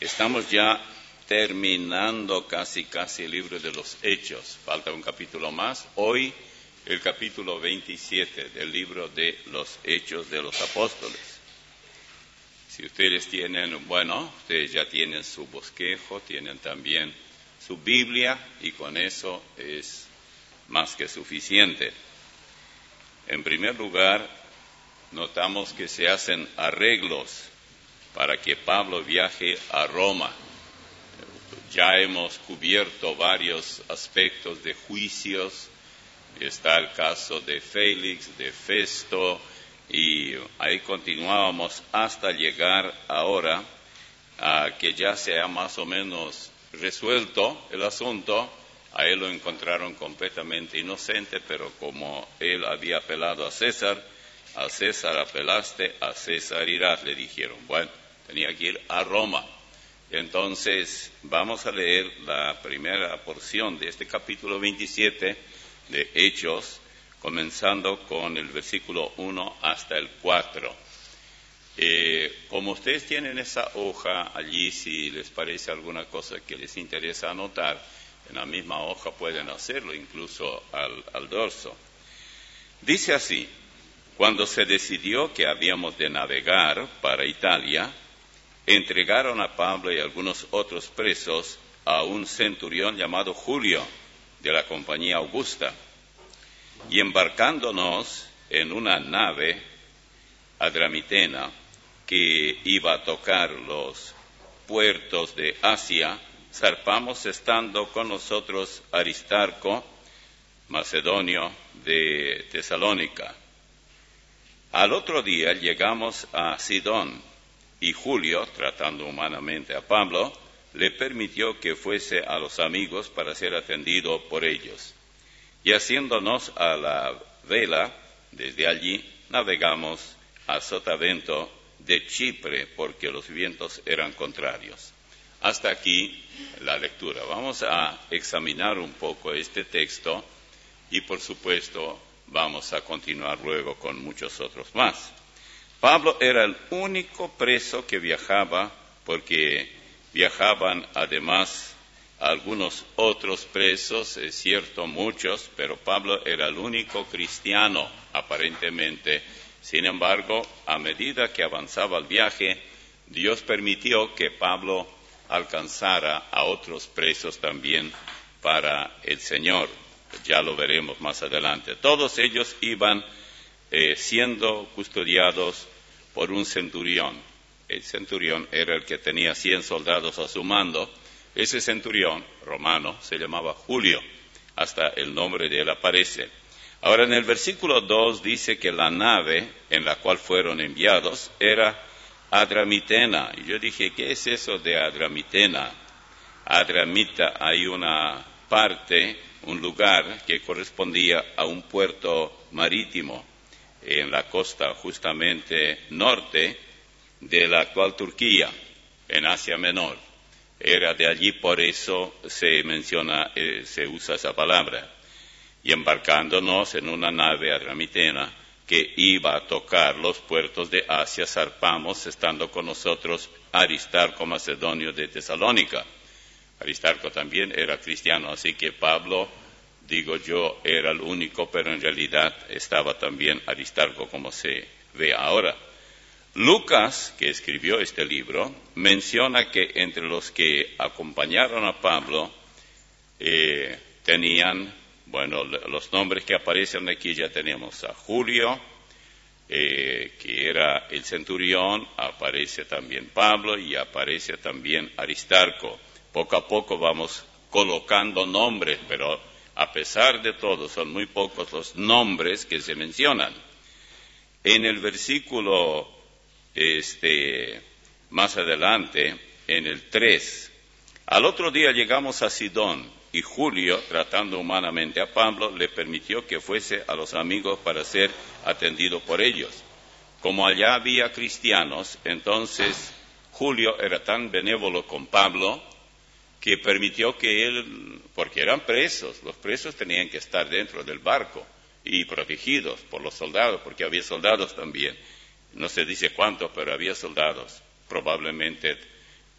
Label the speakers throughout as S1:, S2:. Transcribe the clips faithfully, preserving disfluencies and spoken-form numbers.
S1: Estamos ya terminando casi casi el libro de los Hechos. Falta un capítulo más. Hoy el capítulo veintisiete del libro de los Hechos de los Apóstoles. Si ustedes tienen, bueno, ustedes ya tienen su bosquejo, tienen también su Biblia y con eso es más que suficiente. En primer lugar, notamos que se hacen arreglos para que Pablo viaje a Roma. Ya hemos cubierto varios aspectos de juicios. Está el caso de Félix, de Festo, y ahí continuábamos hasta llegar ahora a que ya se ha más o menos resuelto el asunto. A él lo encontraron completamente inocente, pero como él había apelado a César, a César apelaste, a César irás, le dijeron. Bueno, tenía que ir a Roma. Entonces, vamos a leer la primera porción de este capítulo veintisiete de Hechos, comenzando con el versículo uno hasta el cuatro. Eh, como ustedes tienen esa hoja allí, si les parece alguna cosa que les interesa anotar, en la misma hoja pueden hacerlo, incluso al, al dorso. Dice así: cuando se decidió que habíamos de navegar para Italia, entregaron a Pablo y algunos otros presos a un centurión llamado Julio, de la compañía Augusta, y embarcándonos en una nave adramitena que iba a tocar los puertos de Asia, zarpamos estando con nosotros Aristarco, macedonio de Tesalónica. Al otro día llegamos a Sidón, y Julio, tratando humanamente a Pablo, le permitió que fuese a los amigos para ser atendido por ellos. Y haciéndonos a la vela, desde allí navegamos a Sotavento de Chipre, porque los vientos eran contrarios. Hasta aquí la lectura. Vamos a examinar un poco este texto y, por supuesto, vamos a continuar luego con muchos otros más. Pablo era el único preso que viajaba, porque viajaban además algunos otros presos, es cierto, muchos, pero Pablo era el único cristiano, aparentemente. Sin embargo, a medida que avanzaba el viaje, Dios permitió que Pablo alcanzara a otros presos también para el Señor. Ya lo veremos más adelante. Todos ellos iban eh, siendo custodiados por un centurión. El centurión era el que tenía cien soldados a su mando. Ese centurión romano se llamaba Julio. Hasta el nombre de él aparece. Ahora en el versículo dos dice que la nave en la cual fueron enviados era Adramitena. Y yo dije, ¿qué es eso de Adramitena? Adramita, hay una parte, un lugar que correspondía a un puerto marítimo en la costa justamente norte de la actual Turquía, en Asia Menor. Era de allí, por eso se menciona, eh, se usa esa palabra. Y embarcándonos en una nave adramitena que iba a tocar los puertos de Asia, zarpamos, estando con nosotros Aristarco, macedonio de Tesalónica. Aristarco también era cristiano, así que Pablo, digo yo, era el único, pero en realidad estaba también Aristarco, como se ve ahora. Lucas, que escribió este libro, menciona que entre los que acompañaron a Pablo eh, tenían, bueno, los nombres que aparecen aquí ya tenemos a Julio, eh, que era el centurión, aparece también Pablo y aparece también Aristarco. Poco a poco vamos colocando nombres, pero a pesar de todo son muy pocos los nombres que se mencionan. En el versículo este, más adelante, en el tres, al otro día llegamos a Sidón, y Julio, tratando humanamente a Pablo, le permitió que fuese a los amigos para ser atendido por ellos. Como allá había cristianos, entonces Julio era tan benévolo con Pablo que permitió que él, porque eran presos, los presos tenían que estar dentro del barco y protegidos por los soldados, porque había soldados también. No se dice cuántos, pero había soldados, probablemente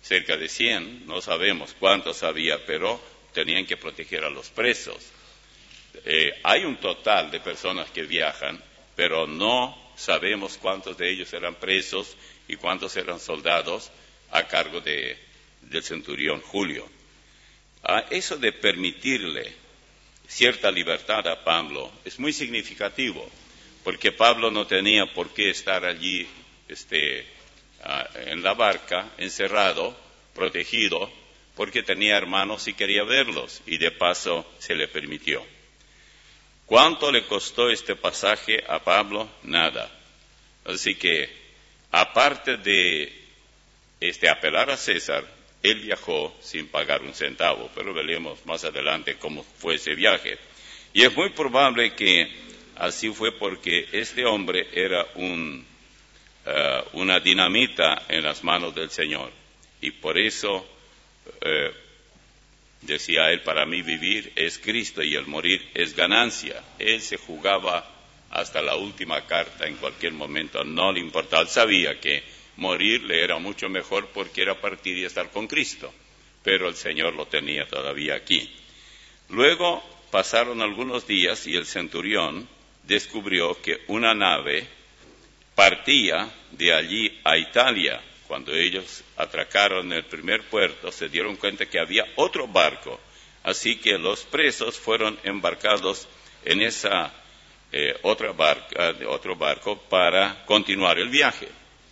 S1: cerca de cien, no sabemos cuántos había, pero tenían que proteger a los presos. Eh, hay un total de personas que viajan, pero no sabemos cuántos de ellos eran presos y cuántos eran soldados a cargo de, del centurión Julio. Ah, eso de permitirle cierta libertad a Pablo es muy significativo, porque Pablo no tenía por qué estar allí este, ah, en la barca, encerrado, protegido, porque tenía hermanos y quería verlos, y de paso se le permitió. ¿Cuánto le costó este pasaje a Pablo? Nada. Así que, aparte de este, apelar a César, él viajó sin pagar un centavo, pero veremos más adelante cómo fue ese viaje. Y es muy probable que así fue porque este hombre era un, uh, una dinamita en las manos del Señor. Y por eso uh, decía él, para mí vivir es Cristo y el morir es ganancia. Él se jugaba hasta la última carta en cualquier momento, no le importaba. Él sabía que morir le era mucho mejor porque era partir y estar con Cristo, pero el Señor lo tenía todavía aquí. Luego pasaron algunos días y el centurión descubrió que una nave partía de allí a Italia. Cuando ellos atracaron en el primer puerto, se dieron cuenta que había otro barco, así que los presos fueron embarcados en esa eh, otra barca, otro barco para continuar el viaje.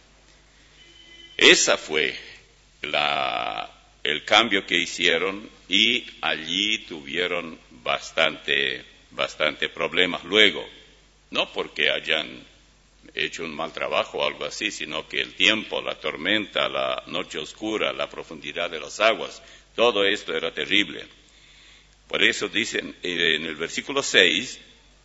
S1: Esa fue la, el cambio que hicieron y allí tuvieron bastante, bastante problemas luego. No porque hayan hecho un mal trabajo o algo así, sino que el tiempo, la tormenta, la noche oscura, la profundidad de las aguas, todo esto era terrible. Por eso dicen en el versículo seis,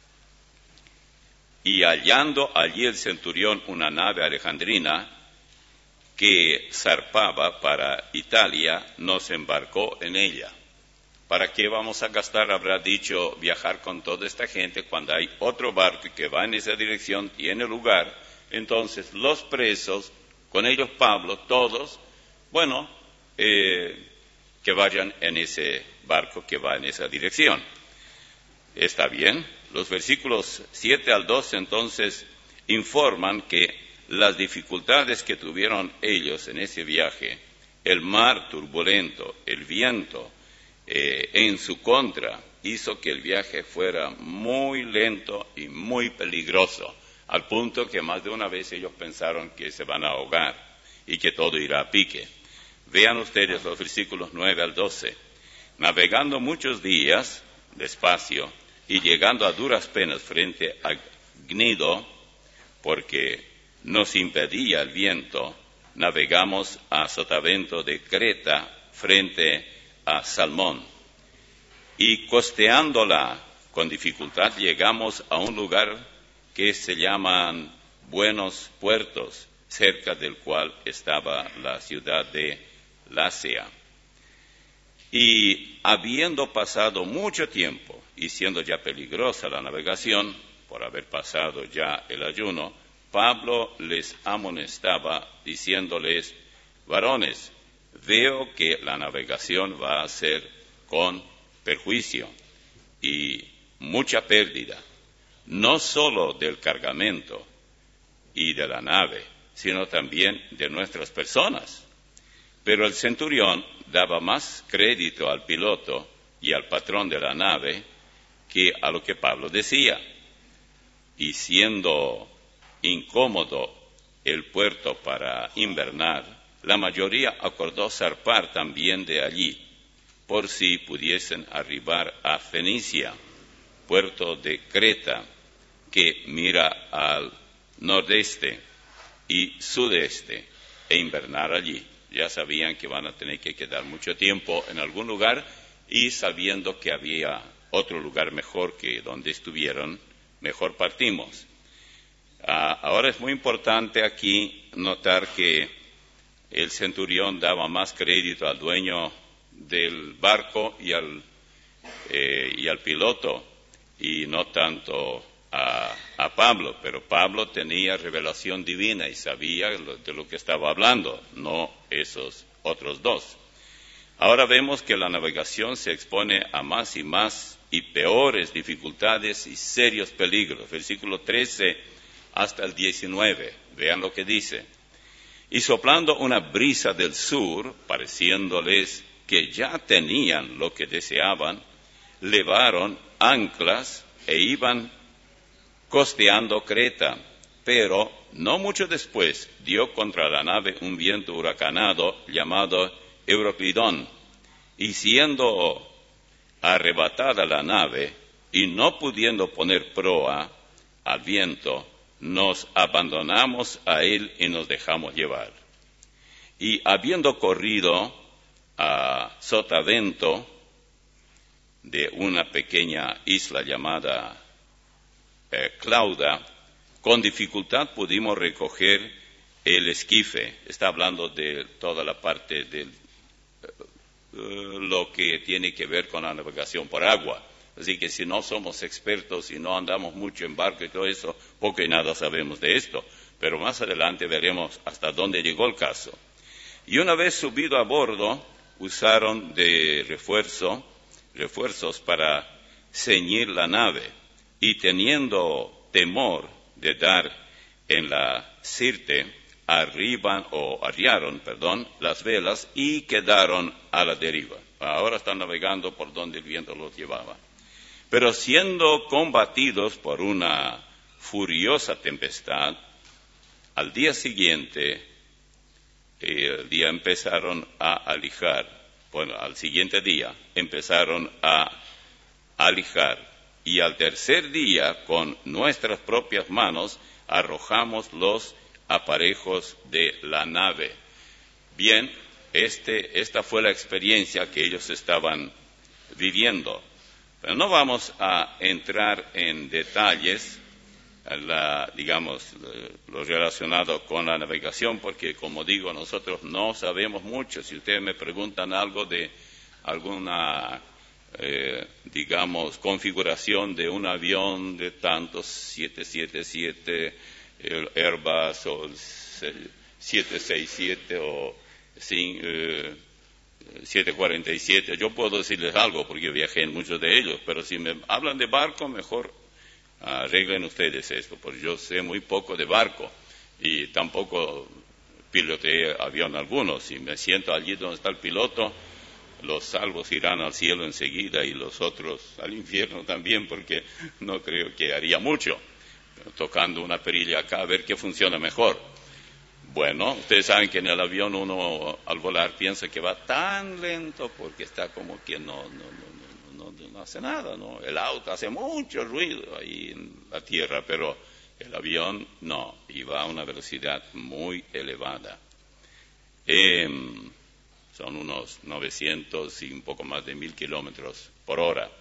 S1: y hallando allí el centurión una nave alejandrina, que zarpaba para Italia, nos embarcó en ella. ¿Para qué vamos a gastar, habrá dicho, viajar con toda esta gente cuando hay otro barco que va en esa dirección, tiene lugar? Entonces los presos, con ellos Pablo, todos, bueno, eh, que vayan en ese barco que va en esa dirección. ¿Está bien? Los versículos siete al doce entonces informan que las dificultades que tuvieron ellos en ese viaje, el mar turbulento, el viento eh, en su contra, hizo que el viaje fuera muy lento y muy peligroso, al punto que más de una vez ellos pensaron que se van a ahogar y que todo irá a pique. Vean ustedes los versículos nueve al doce. Navegando muchos días, despacio, y llegando a duras penas frente a Gnido, porque nos impedía el viento, navegamos a Sotavento de Creta frente a Salmón. Y costeándola con dificultad llegamos a un lugar que se llaman Buenos Puertos, cerca del cual estaba la ciudad de Lasea. Y habiendo pasado mucho tiempo y siendo ya peligrosa la navegación, por haber pasado ya el ayuno, Pablo les amonestaba diciéndoles, varones, veo que la navegación va a ser con perjuicio y mucha pérdida, no solo del cargamento y de la nave, sino también de nuestras personas. Pero el centurión daba más crédito al piloto y al patrón de la nave que a lo que Pablo decía. Y siendo incómodo el puerto para invernar, la mayoría acordó zarpar también de allí, por si pudiesen arribar a Fenicia, puerto de Creta, que mira al nordeste y sudeste, e invernar allí. Ya sabían que van a tener que quedar mucho tiempo en algún lugar, y sabiendo que había otro lugar mejor que donde estuvieron, mejor partimos. Ah, ahora es muy importante aquí notar que el centurión daba más crédito al dueño del barco y al, eh, y al piloto, y no tanto a, a Pablo, pero Pablo tenía revelación divina y sabía de lo que estaba hablando, no esos otros dos. Ahora vemos que la navegación se expone a más y más y peores dificultades y serios peligros. Versículo trece hasta el diecinueve. Vean lo que dice. Y soplando una brisa del sur, pareciéndoles que ya tenían lo que deseaban, levaron anclas e iban costeando Creta. Pero no mucho después dio contra la nave un viento huracanado llamado Euroclidón, y siendo arrebatada la nave, y no pudiendo poner proa al viento, nos abandonamos a él y nos dejamos llevar. Y habiendo corrido a sotavento de una pequeña isla llamada eh, Clauda, con dificultad pudimos recoger el esquife. Está hablando de toda la parte de uh, lo que tiene que ver con la navegación por agua. Así que si no somos expertos y no andamos mucho en barco y todo eso, poco y nada sabemos de esto. Pero más adelante veremos hasta dónde llegó el caso. Y una vez subido a bordo, usaron de refuerzo, refuerzos para ceñir la nave. Y teniendo temor de dar en la sirte, arriban o arriaron, perdón, las velas y quedaron a la deriva. Ahora están navegando por donde el viento los llevaba. Pero siendo combatidos por una furiosa tempestad, al día siguiente, el día empezaron a alijar, bueno, al siguiente día empezaron a alijar, y al tercer día, con nuestras propias manos, arrojamos los aparejos de la nave. Bien, este, esta fue la experiencia que ellos estaban viviendo. Pero no vamos a entrar en detalles, la, digamos, lo relacionado con la navegación, porque, como digo, nosotros no sabemos mucho. Si ustedes me preguntan algo de alguna, eh, digamos, configuración de un avión de tantos siete siete siete, el Airbus o el siete seis siete o sin, eh, siete cuarenta y siete, yo puedo decirles algo porque viajé en muchos de ellos, pero si me hablan de barco, mejor arreglen ustedes esto, porque yo sé muy poco de barco y tampoco piloteé avión alguno. Si me siento allí donde está el piloto, los salvos irán al cielo enseguida y los otros al infierno también, porque no creo que haría mucho tocando una perilla acá a ver qué funciona mejor. Bueno, ustedes saben que en el avión uno al volar piensa que va tan lento porque está como que no, no, no, no, no hace nada, ¿no? El auto hace mucho ruido ahí en la tierra, pero el avión no, y va a una velocidad muy elevada. Eh, son unos novecientos y un poco más de mil kilómetros por hora.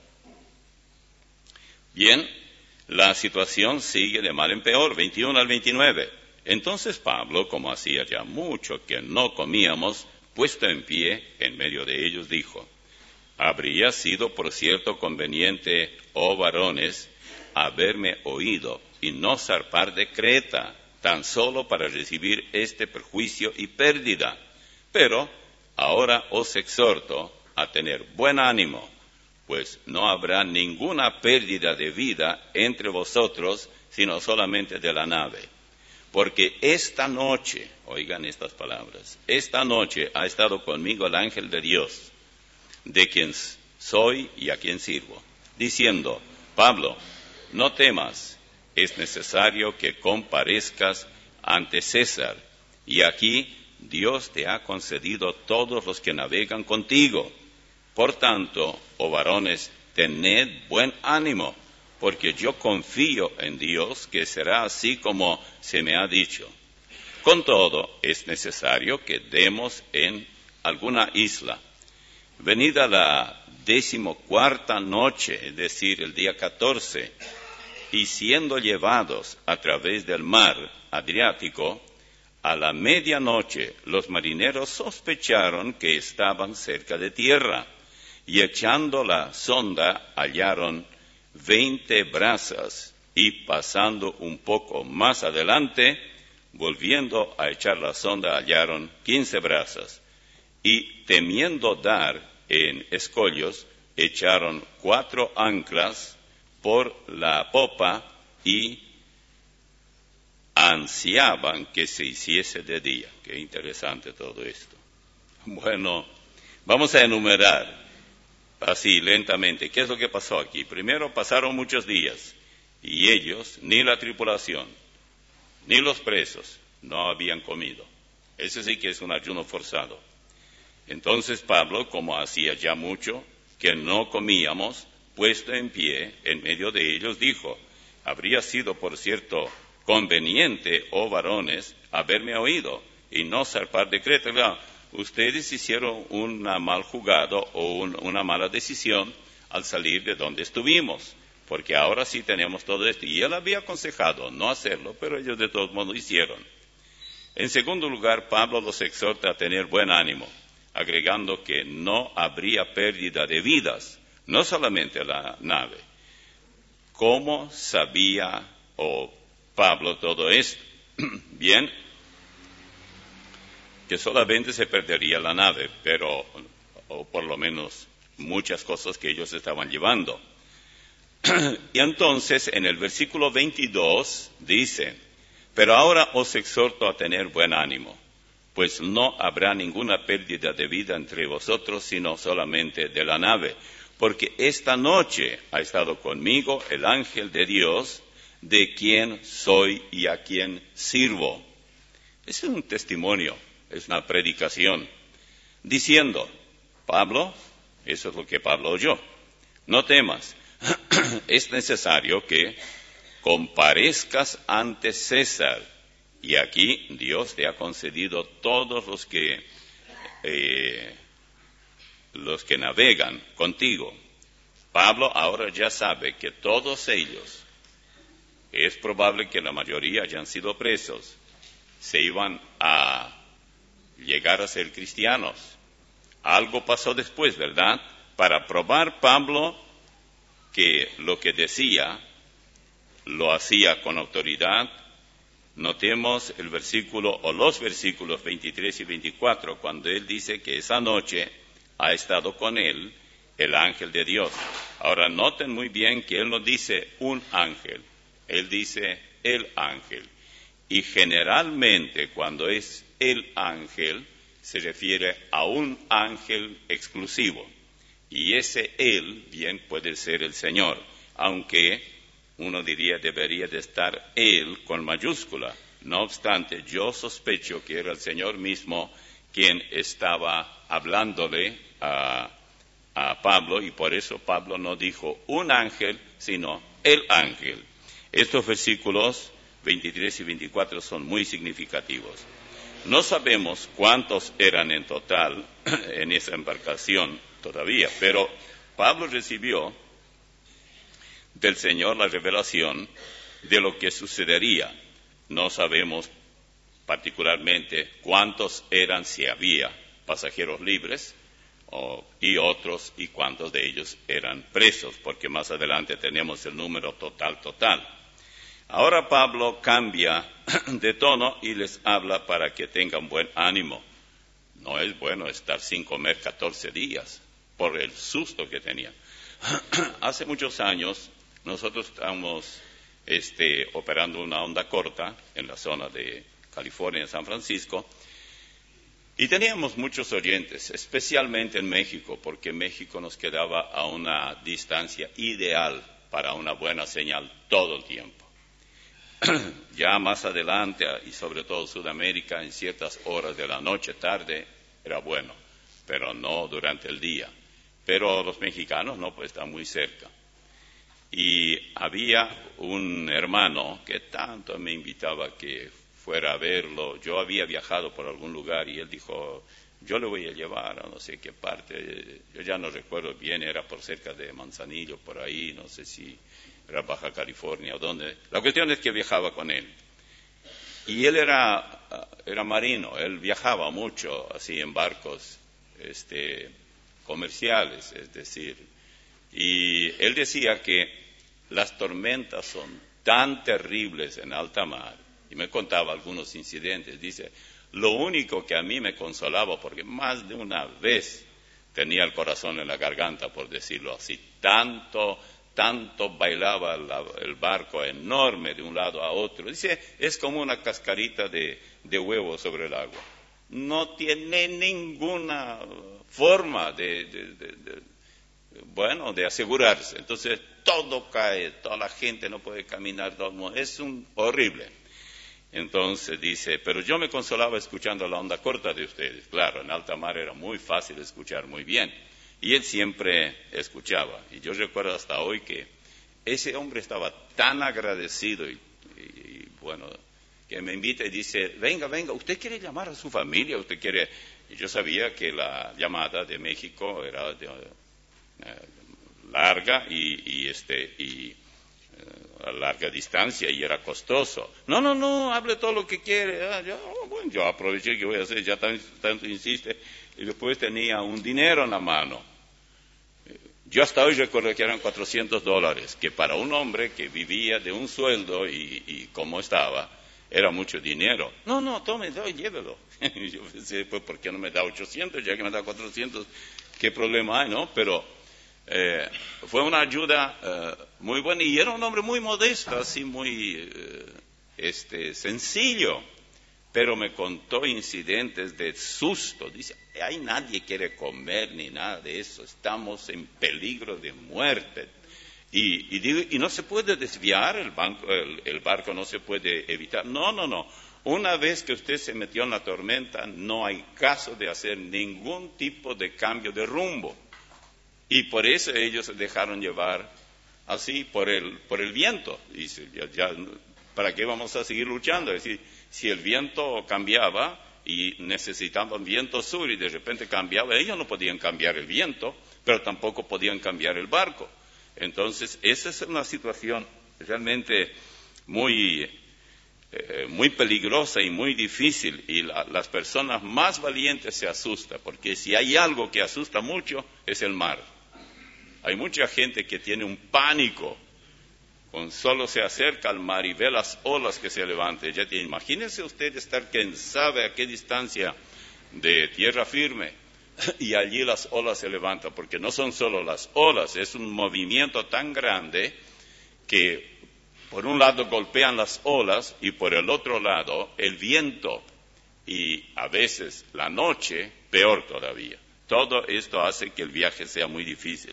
S1: Bien, la situación sigue de mal en peor, veintiuno al veintinueve. Entonces Pablo, como hacía ya mucho que no comíamos, puesto en pie en medio de ellos, dijo: habría sido, por cierto, conveniente, oh varones, haberme oído y no zarpar de Creta, tan solo para recibir este perjuicio y pérdida. Pero ahora os exhorto a tener buen ánimo, pues no habrá ninguna pérdida de vida entre vosotros, sino solamente de la nave. Porque esta noche, oigan estas palabras, esta noche ha estado conmigo el ángel de Dios, de quien soy y a quien sirvo, diciendo: Pablo, no temas, es necesario que comparezcas ante César, y aquí Dios te ha concedido todos los que navegan contigo. Por tanto, oh varones, tened buen ánimo, porque yo confío en Dios que será así como se me ha dicho. Con todo, es necesario que demos en alguna isla. Venida la decimocuarta noche, es decir, el día catorce, y siendo llevados a través del mar Adriático, a la medianoche los marineros sospecharon que estaban cerca de tierra, y echando la sonda hallaron veinte brazas, y pasando un poco más adelante, volviendo a echar la sonda, hallaron quince brazas. y temiendo dar en escollos, echaron cuatro anclas por la popa y ansiaban que se hiciese de día. Qué interesante todo esto. Bueno, vamos a enumerar así lentamente qué es lo que pasó aquí. Primero, pasaron muchos días y ellos, ni la tripulación, ni los presos, no habían comido. Ese sí que es un ayuno forzado. Entonces Pablo, como hacía ya mucho que no comíamos, puesto en pie en medio de ellos, dijo: habría sido, por cierto, conveniente, oh varones, haberme oído y no zarpar de Creta. Claro, ustedes hicieron una mal jugada o un, una mala decisión al salir de donde estuvimos, porque ahora sí tenemos todo esto. Y él había aconsejado no hacerlo, pero ellos de todos modos lo hicieron. En segundo lugar, Pablo los exhorta a tener buen ánimo, agregando que no habría pérdida de vidas, no solamente la nave. ¿Cómo sabía oh, Pablo todo esto? Bien, que solamente se perdería la nave, pero, o por lo menos muchas cosas que ellos estaban llevando. Y entonces, en el versículo veintidós dice: pero ahora os exhorto a tener buen ánimo, pues no habrá ninguna pérdida de vida entre vosotros, sino solamente de la nave. Porque esta noche ha estado conmigo el ángel de Dios, de quien soy y a quien sirvo. Ese es un testimonio, es una predicación, diciendo: Pablo, eso es lo que Pablo oyó, no temas, es necesario que comparezcas ante César, y aquí Dios te ha concedido todos los que eh, los que navegan contigo. Pablo ahora ya sabe que todos ellos, es probable que la mayoría hayan sido presos, se iban a llegar a ser cristianos. Algo pasó después, ¿verdad? Para probar Pablo que lo que decía lo hacía con autoridad, notemos el versículo o los versículos veintitrés y veinticuatro, cuando él dice que esa noche ha estado con él el ángel de Dios. Ahora noten muy bien que él no dice un ángel, él dice el ángel. Y generalmente cuando es el ángel se refiere a un ángel exclusivo. Y ese él bien puede ser el Señor, aunque uno diría debería de estar él con mayúscula. No obstante, yo sospecho que era el Señor mismo quien estaba hablándole a, a Pablo, y por eso Pablo no dijo un ángel, sino el ángel. Estos versículos veintitrés y veinticuatro son muy significativos. No sabemos cuántos eran en total en esa embarcación todavía, pero Pablo recibió del Señor la revelación de lo que sucedería. No sabemos particularmente cuántos eran, si había pasajeros libres o, y otros, y cuántos de ellos eran presos, porque más adelante tenemos el número total, total. Ahora Pablo cambia de tono y les habla para que tengan buen ánimo. No es bueno estar sin comer catorce días por el susto que tenían. Hace muchos años nosotros estamos este, operando una onda corta en la zona de California, San Francisco, y teníamos muchos oyentes, especialmente en México, porque México nos quedaba a una distancia ideal para una buena señal todo el tiempo. Ya más adelante, y sobre todo Sudamérica, en ciertas horas de la noche, tarde, era bueno, pero no durante el día. Pero los mexicanos no, pues están muy cerca. Y había un hermano que tanto me invitaba que fuera a verlo. Yo había viajado por algún lugar y él dijo: yo le voy a llevar a no sé qué parte. Yo ya no recuerdo bien, era por cerca de Manzanillo, por ahí, no sé si era Baja California o dónde. La cuestión es que viajaba con él. Y él era, era marino, él viajaba mucho así en barcos este, comerciales, es decir. Y él decía que las tormentas son tan terribles en alta mar, y me contaba algunos incidentes. Dice: Lo único que a mí me consolaba, porque más de una vez tenía el corazón en la garganta, por decirlo así, tanto, tanto bailaba la, el barco enorme de un lado a otro. Dice, es como una cascarita de, de huevo sobre el agua. No tiene ninguna forma de, de, de, de, bueno, de asegurarse. Entonces, todo cae, toda la gente no puede caminar, todo, es un horrible. Entonces dice, pero yo me consolaba escuchando la onda corta de ustedes. Claro, en alta mar era muy fácil escuchar muy bien. Y él siempre escuchaba. Y yo recuerdo hasta hoy que ese hombre estaba tan agradecido y, y, y bueno, que me invita y dice, venga, venga, ¿usted quiere llamar a su familia? ¿Usted quiere? Y yo sabía que la llamada de México era de, eh, larga y, y este y a larga distancia y era costoso. No, no, no, hable todo lo que quiere. Ah, yo, bueno, yo aproveché que voy a hacer, ya tanto, tanto insiste. Y después tenía un dinero en la mano. Yo hasta hoy recuerdo que eran cuatrocientos dólares, que para un hombre que vivía de un sueldo y, y como estaba, era mucho dinero. No, no, tome, tome llévelo. Yo pensé, pues, ¿por qué no me da ochocientos? Ya que me da cuatrocientos, ¿qué problema hay, no? Pero Eh, fue una ayuda eh, muy buena y era un hombre muy modesto, así muy eh, este, sencillo, pero me contó incidentes de susto. Dice, ahí nadie quiere comer ni nada de eso, estamos en peligro de muerte. Y, y, digo, y no se puede desviar, el, banco, el, el barco no se puede evitar. No, no, no. Una vez que usted se metió en la tormenta, no hay caso de hacer ningún tipo de cambio de rumbo. Y por eso ellos se dejaron llevar así por el, por el viento. Dice, ya, ya, ¿para qué vamos a seguir luchando? Es decir, si el viento cambiaba y necesitaban viento sur y de repente cambiaba, ellos no podían cambiar el viento, pero tampoco podían cambiar el barco. Entonces, esa es una situación realmente muy, eh, muy peligrosa y muy difícil. Y la, las personas más valientes se asustan, porque si hay algo que asusta mucho, es el mar. Hay mucha gente que tiene un pánico, con solo se acerca al mar y ve las olas que se levantan. Ya tiene, imagínense usted estar quién sabe a qué distancia de tierra firme y allí las olas se levantan, porque no son solo las olas, es un movimiento tan grande que por un lado golpean las olas y por el otro lado el viento y a veces la noche peor todavía. Todo esto hace que el viaje sea muy difícil.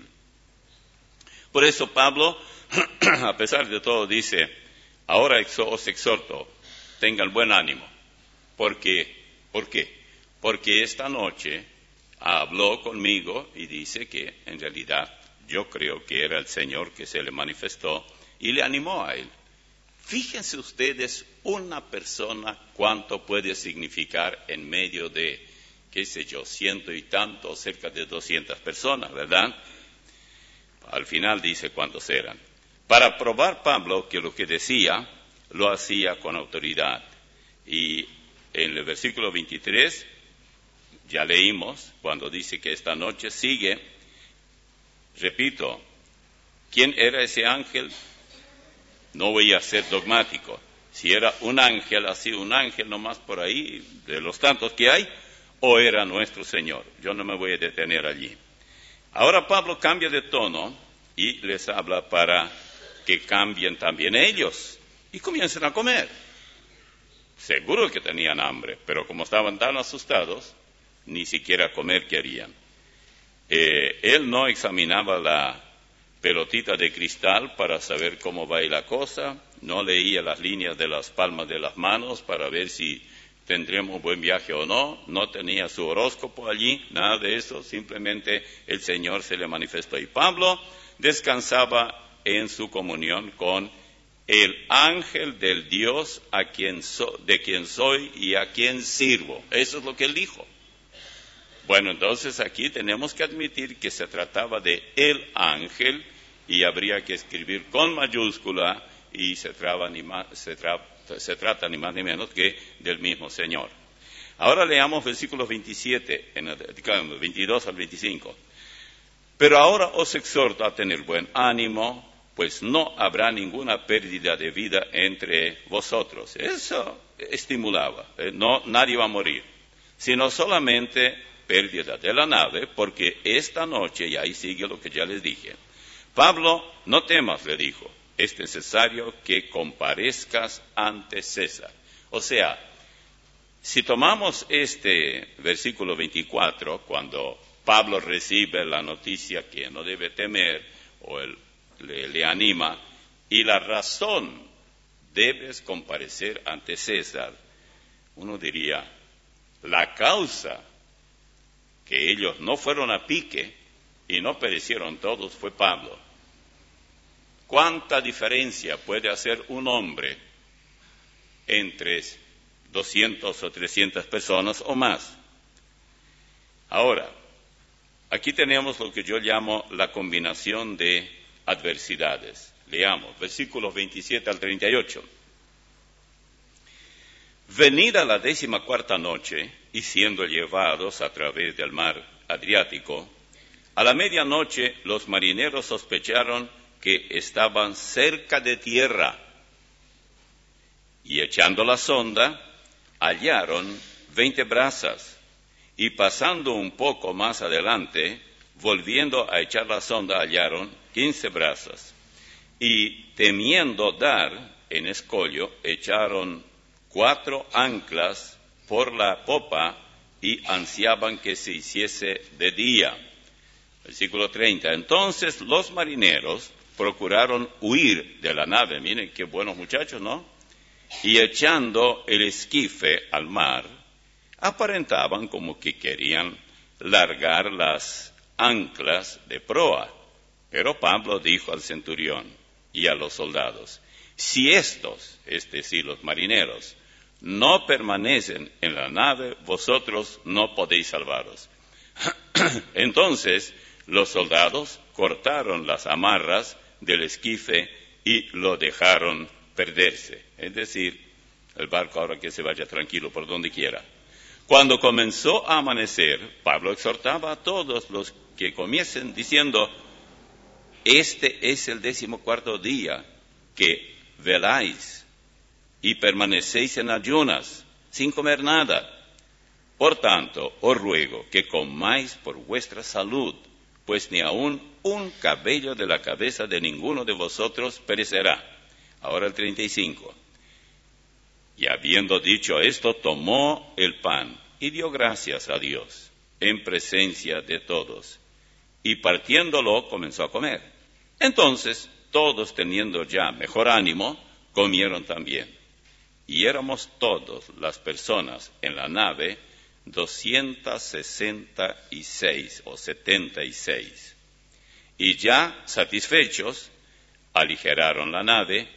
S1: Por eso Pablo, a pesar de todo, dice, ahora os exhorto, tengan buen ánimo. ¿Por qué? ¿Por qué? Porque esta noche habló conmigo y dice que en realidad yo creo que era el Señor que se le manifestó y le animó a él. Fíjense ustedes una persona cuánto puede significar en medio de, qué sé yo, ciento y tanto, cerca de doscientas personas, ¿verdad? Al final dice cuántos eran. Para probar Pablo que lo que decía, lo hacía con autoridad. Y en el versículo veintitrés, ya leímos, cuando dice que esta noche sigue, repito, ¿quién era ese ángel? No voy a ser dogmático. Si era un ángel, así un ángel nomás por ahí, de los tantos que hay, o era nuestro Señor. Yo no me voy a detener allí. Ahora Pablo cambia de tono y les habla para que cambien también ellos y comiencen a comer. Seguro que tenían hambre, pero como estaban tan asustados, ni siquiera comer querían. Eh, él no examinaba la pelotita de cristal para saber cómo va la cosa, no leía las líneas de las palmas de las manos para ver si tendremos buen viaje o no, no tenía su horóscopo allí, nada de eso, simplemente el Señor se le manifestó. Y Pablo descansaba en su comunión con el ángel del Dios a quien so, de quien soy y a quien sirvo. Eso es lo que él dijo. Bueno, entonces aquí tenemos que admitir que se trataba de el ángel y habría que escribir con mayúscula y se, traba ni más, se, tra, se trata ni más ni menos que del mismo Señor. Ahora leamos versículos veintisiete, en el, veintidós al veinticinco. Pero ahora os exhorto a tener buen ánimo, pues no habrá ninguna pérdida de vida entre vosotros. Eso estimulaba, eh, no, nadie va a morir, sino solamente pérdida de la nave, porque esta noche, y ahí sigue lo que ya les dije, Pablo, no temas, le dijo, es necesario que comparezcas ante César. O sea, si tomamos este versículo veinticuatro, cuando Pablo recibe la noticia que no debe temer, o él le, le anima, y la razón, debes comparecer ante César, uno diría, la causa que ellos no fueron a pique y no perecieron todos fue Pablo. ¿Cuánta diferencia puede hacer un hombre entre doscientas o trescientas personas o más? Ahora, aquí tenemos lo que yo llamo la combinación de adversidades. Leamos, versículos veintisiete al treinta y ocho. Venida la décima cuarta noche, y siendo llevados a través del mar Adriático, a la medianoche los marineros sospecharon que estaban cerca de tierra, y echando la sonda, hallaron veinte brazas, y pasando un poco más adelante, volviendo a echar la sonda, hallaron quince brazas, y temiendo dar en escollo, echaron cuatro anclas por la popa y ansiaban que se hiciese de día. Versículo treinta. Entonces los marineros procuraron huir de la nave. Miren qué buenos muchachos, ¿no? Y echando el esquife al mar, aparentaban como que querían largar las anclas de proa. Pero Pablo dijo al centurión y a los soldados, si estos, es decir, los marineros, no permanecen en la nave, vosotros no podéis salvaros. Entonces los soldados cortaron las amarras del esquife y lo dejaron perderse. Es decir, el barco ahora que se vaya tranquilo por donde quiera. Cuando comenzó a amanecer, Pablo exhortaba a todos los que comiesen diciendo, este es el decimocuarto día que veláis y permanecéis en ayunas, sin comer nada. Por tanto, os ruego que comáis por vuestra salud, pues ni aun un cabello de la cabeza de ninguno de vosotros perecerá. Ahora el treinta y cinco. Y habiendo dicho esto, tomó el pan y dio gracias a Dios en presencia de todos, y partiéndolo comenzó a comer. Entonces, todos teniendo ya mejor ánimo, comieron también. Y éramos todos las personas en la nave doscientas sesenta y seis o setenta y seis. Y ya satisfechos, aligeraron la nave,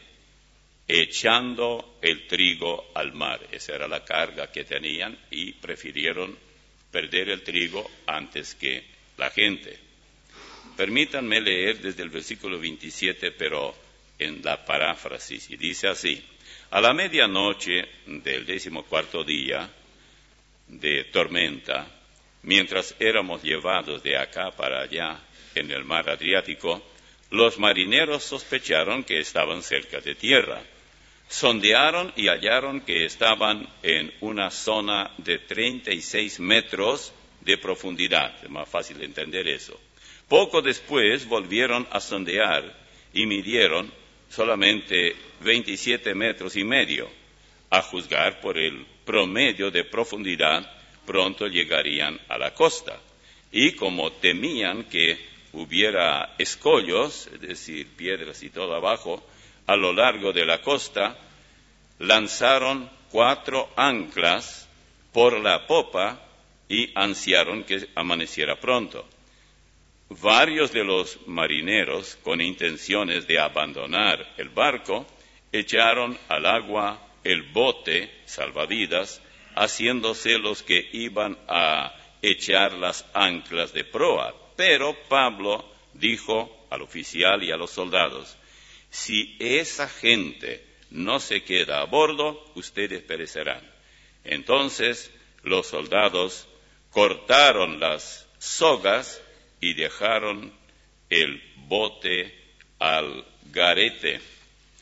S1: echando el trigo al mar. Esa era la carga que tenían y prefirieron perder el trigo antes que la gente. Permítanme leer desde el versículo veintisiete, pero en la paráfrasis, y dice así: a la medianoche del decimocuarto día de tormenta, mientras éramos llevados de acá para allá en el mar Adriático, los marineros sospecharon que estaban cerca de tierra. Sondearon y hallaron que estaban en una zona de treinta y seis metros de profundidad. Es más fácil entender eso. Poco después volvieron a sondear y midieron solamente veintisiete metros y medio. A juzgar por el promedio de profundidad, pronto llegarían a la costa. Y como temían que hubiera escollos, es decir, piedras y todo abajo, a lo largo de la costa, lanzaron cuatro anclas por la popa y ansiaron que amaneciera pronto. Varios de los marineros, con intenciones de abandonar el barco, echaron al agua el bote salvavidas, haciéndose los que iban a echar las anclas de proa. Pero Pablo dijo al oficial y a los soldados, si esa gente no se queda a bordo, ustedes perecerán. Entonces los soldados cortaron las sogas y dejaron el bote al garete.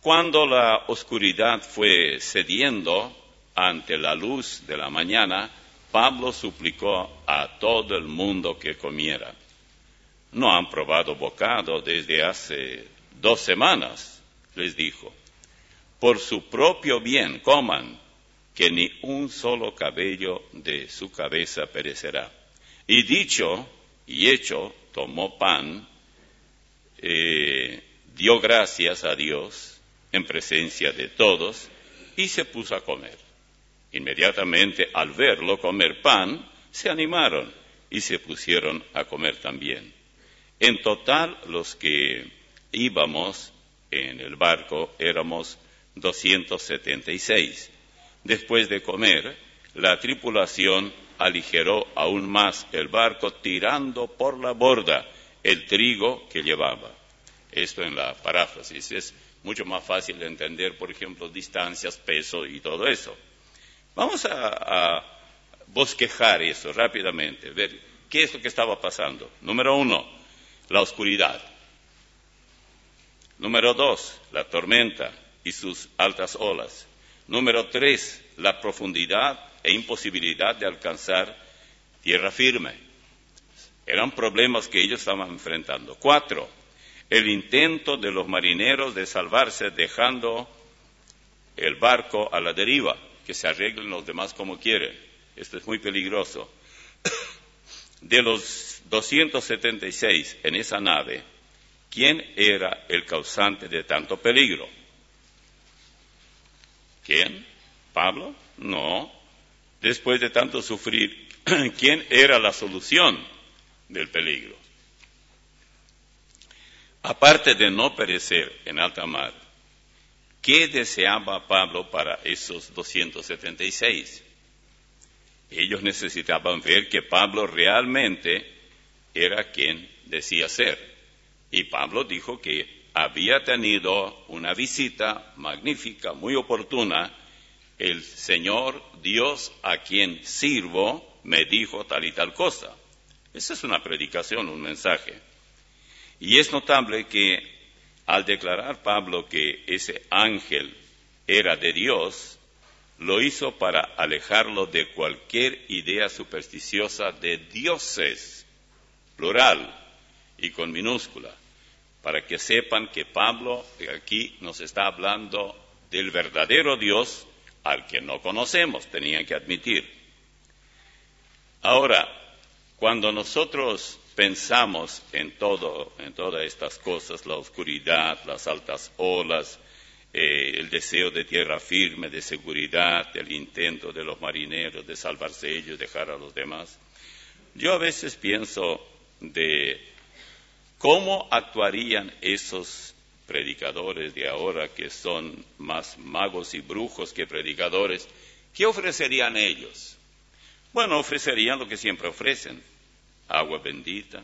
S1: Cuando la oscuridad fue cediendo ante la luz de la mañana, Pablo suplicó a todo el mundo que comiera. No han probado bocado desde hace dos semanas, les dijo. Por su propio bien coman, que ni un solo cabello de su cabeza perecerá. Y dicho y hecho, tomó pan, eh, dio gracias a Dios en presencia de todos y se puso a comer. Inmediatamente al verlo comer pan, se animaron y se pusieron a comer también. En total, los que íbamos en el barco éramos doscientos setenta y seis. Después de comer, la tripulación aligeró aún más el barco, tirando por la borda el trigo que llevaba. Esto en la paráfrasis. Es mucho más fácil de entender, por ejemplo, distancias, peso y todo eso. Vamos a, a bosquejar eso rápidamente, ver qué es lo que estaba pasando. Número uno, la oscuridad. Número dos, la tormenta y sus altas olas. Número tres, la profundidad e imposibilidad de alcanzar tierra firme. Eran problemas que ellos estaban enfrentando. Cuatro, el intento de los marineros de salvarse dejando el barco a la deriva, que se arreglen los demás como quieren. Esto es muy peligroso. De los doscientos setenta y seis en esa nave, ¿quién era el causante de tanto peligro? ¿Quién? ¿Pablo? No. Después de tanto sufrir, ¿quién era la solución del peligro? Aparte de no perecer en alta mar, ¿qué deseaba Pablo para esos doscientos setenta y seis? Ellos necesitaban ver que Pablo realmente era quien decía ser. Y Pablo dijo que había tenido una visita magnífica, muy oportuna. El Señor Dios a quien sirvo me dijo tal y tal cosa. Esa es una predicación, un mensaje. Y es notable que al declarar Pablo que ese ángel era de Dios, lo hizo para alejarlo de cualquier idea supersticiosa de dioses, plural y con minúscula, para que sepan que Pablo aquí nos está hablando del verdadero Dios al que no conocemos, tenían que admitir. Ahora, cuando nosotros pensamos en todo, en todas estas cosas, la oscuridad, las altas olas, eh, el deseo de tierra firme, de seguridad, el intento de los marineros de salvarse ellos, dejar a los demás, yo a veces pienso de cómo actuarían esos predicadores de ahora que son más magos y brujos que predicadores. ¿Qué ofrecerían ellos? Bueno, ofrecerían lo que siempre ofrecen: agua bendita,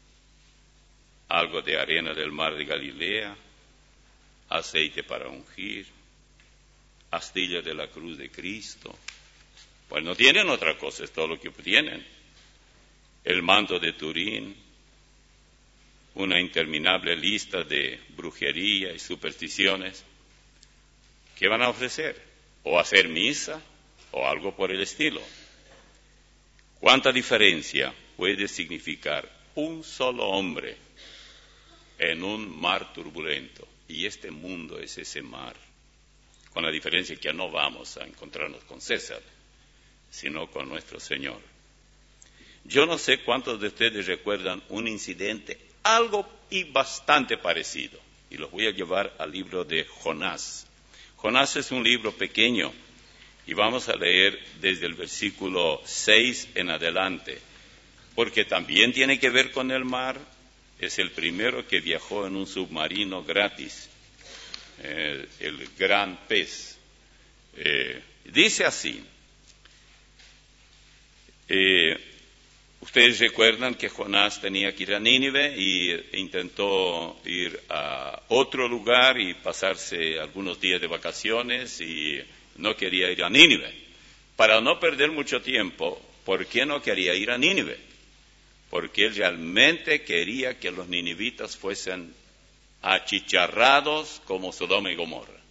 S1: algo de arena del mar de Galilea, aceite para ungir, astilla de la cruz de Cristo. Pues no tienen otra cosa, es todo lo que tienen. El manto de Turín, una interminable lista de brujería y supersticiones. ¿Qué van a ofrecer? O hacer misa, o algo por el estilo. ¿Cuánta diferencia puede significar un solo hombre en un mar turbulento? Y este mundo es ese mar, con la diferencia que no vamos a encontrarnos con César, sino con nuestro Señor. Yo no sé cuántos de ustedes recuerdan un incidente algo y bastante parecido, y los voy a llevar al libro de Jonás. Jonás es un libro pequeño, y vamos a leer desde el versículo seis en adelante, porque también tiene que ver con el mar. Es el primero que viajó en un submarino gratis, eh, el gran pez. Eh, dice así, eh, ustedes recuerdan que Jonás tenía que ir a Nínive y intentó ir a otro lugar y pasarse algunos días de vacaciones y no quería ir a Nínive. Para no perder mucho tiempo, ¿por qué no quería ir a Nínive? Porque él realmente quería que los ninivitas fuesen achicharrados como Sodoma y Gomorra.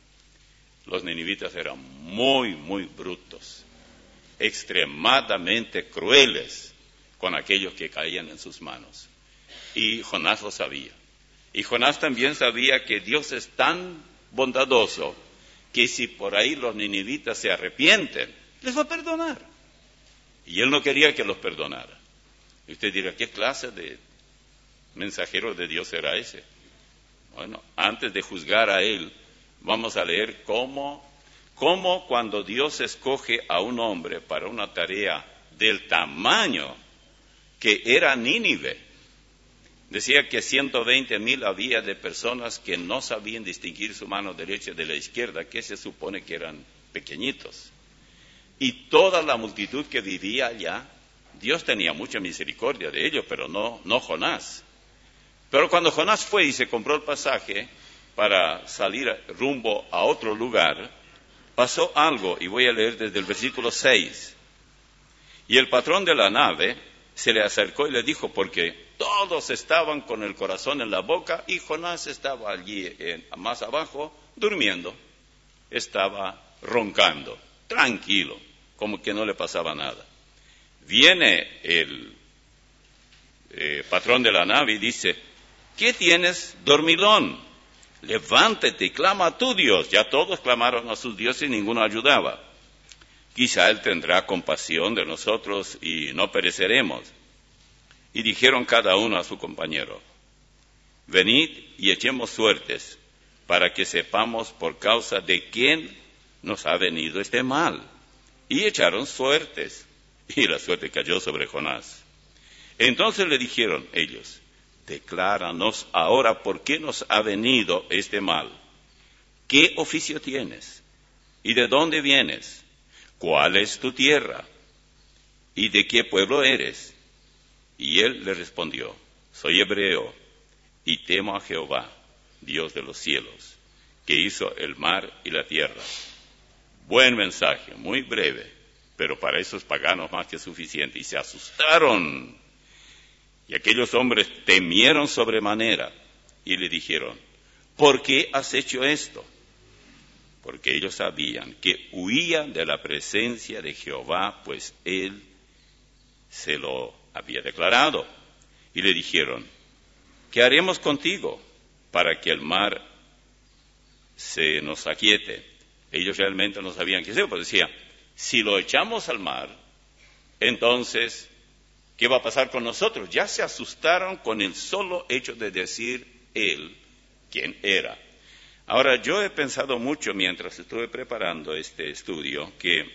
S1: los ninivitas eran muy, muy brutos, extremadamente crueles con aquellos que caían en sus manos. Y Jonás lo sabía. Y Jonás también sabía que Dios es tan bondadoso que si por ahí los ninivitas se arrepienten, les va a perdonar. Y él no quería que los perdonara. Y usted dirá, ¿qué clase de mensajero de Dios era ese? Bueno, antes de juzgar a él, vamos a leer cómo, cómo cuando Dios escoge a un hombre para una tarea del tamaño que era Nínive. Decía que ciento veinte mil había de personas que no sabían distinguir su mano derecha de la izquierda, que se supone que eran pequeñitos. Y toda la multitud que vivía allá, Dios tenía mucha misericordia de ellos, pero no, no Jonás. Pero cuando Jonás fue y se compró el pasaje para salir rumbo a otro lugar, pasó algo, y voy a leer desde el versículo seis. Y el patrón de la nave se le acercó y le dijo, porque todos estaban con el corazón en la boca, y Jonás estaba allí en, más abajo, durmiendo, estaba roncando, tranquilo, como que no le pasaba nada. Viene el eh, patrón de la nave y dice, ¿qué tienes, dormilón? Levántate y clama a tu Dios. Ya todos clamaron a sus dioses y ninguno ayudaba. Quizá Él tendrá compasión de nosotros y no pereceremos. Y dijeron cada uno a su compañero, venid y echemos suertes, para que sepamos por causa de quién nos ha venido este mal. Y echaron suertes, y la suerte cayó sobre Jonás. Entonces le dijeron ellos, decláranos ahora por qué nos ha venido este mal. ¿Qué oficio tienes? ¿Y de dónde vienes? ¿Cuál es tu tierra? ¿Y de qué pueblo eres? Y él le respondió, soy hebreo, y temo a Jehová, Dios de los cielos, que hizo el mar y la tierra. Buen mensaje, muy breve, pero para esos paganos más que suficiente. Y se asustaron. Y aquellos hombres temieron sobremanera y le dijeron, ¿por qué has hecho esto? Porque ellos sabían que huían de la presencia de Jehová, pues él se lo había declarado. Y le dijeron, ¿qué haremos contigo para que el mar se nos aquiete? Ellos realmente no sabían qué hacer, pues decía, si lo echamos al mar, entonces, ¿qué va a pasar con nosotros? Ya se asustaron con el solo hecho de decir él quién era. Ahora, yo he pensado mucho mientras estuve preparando este estudio que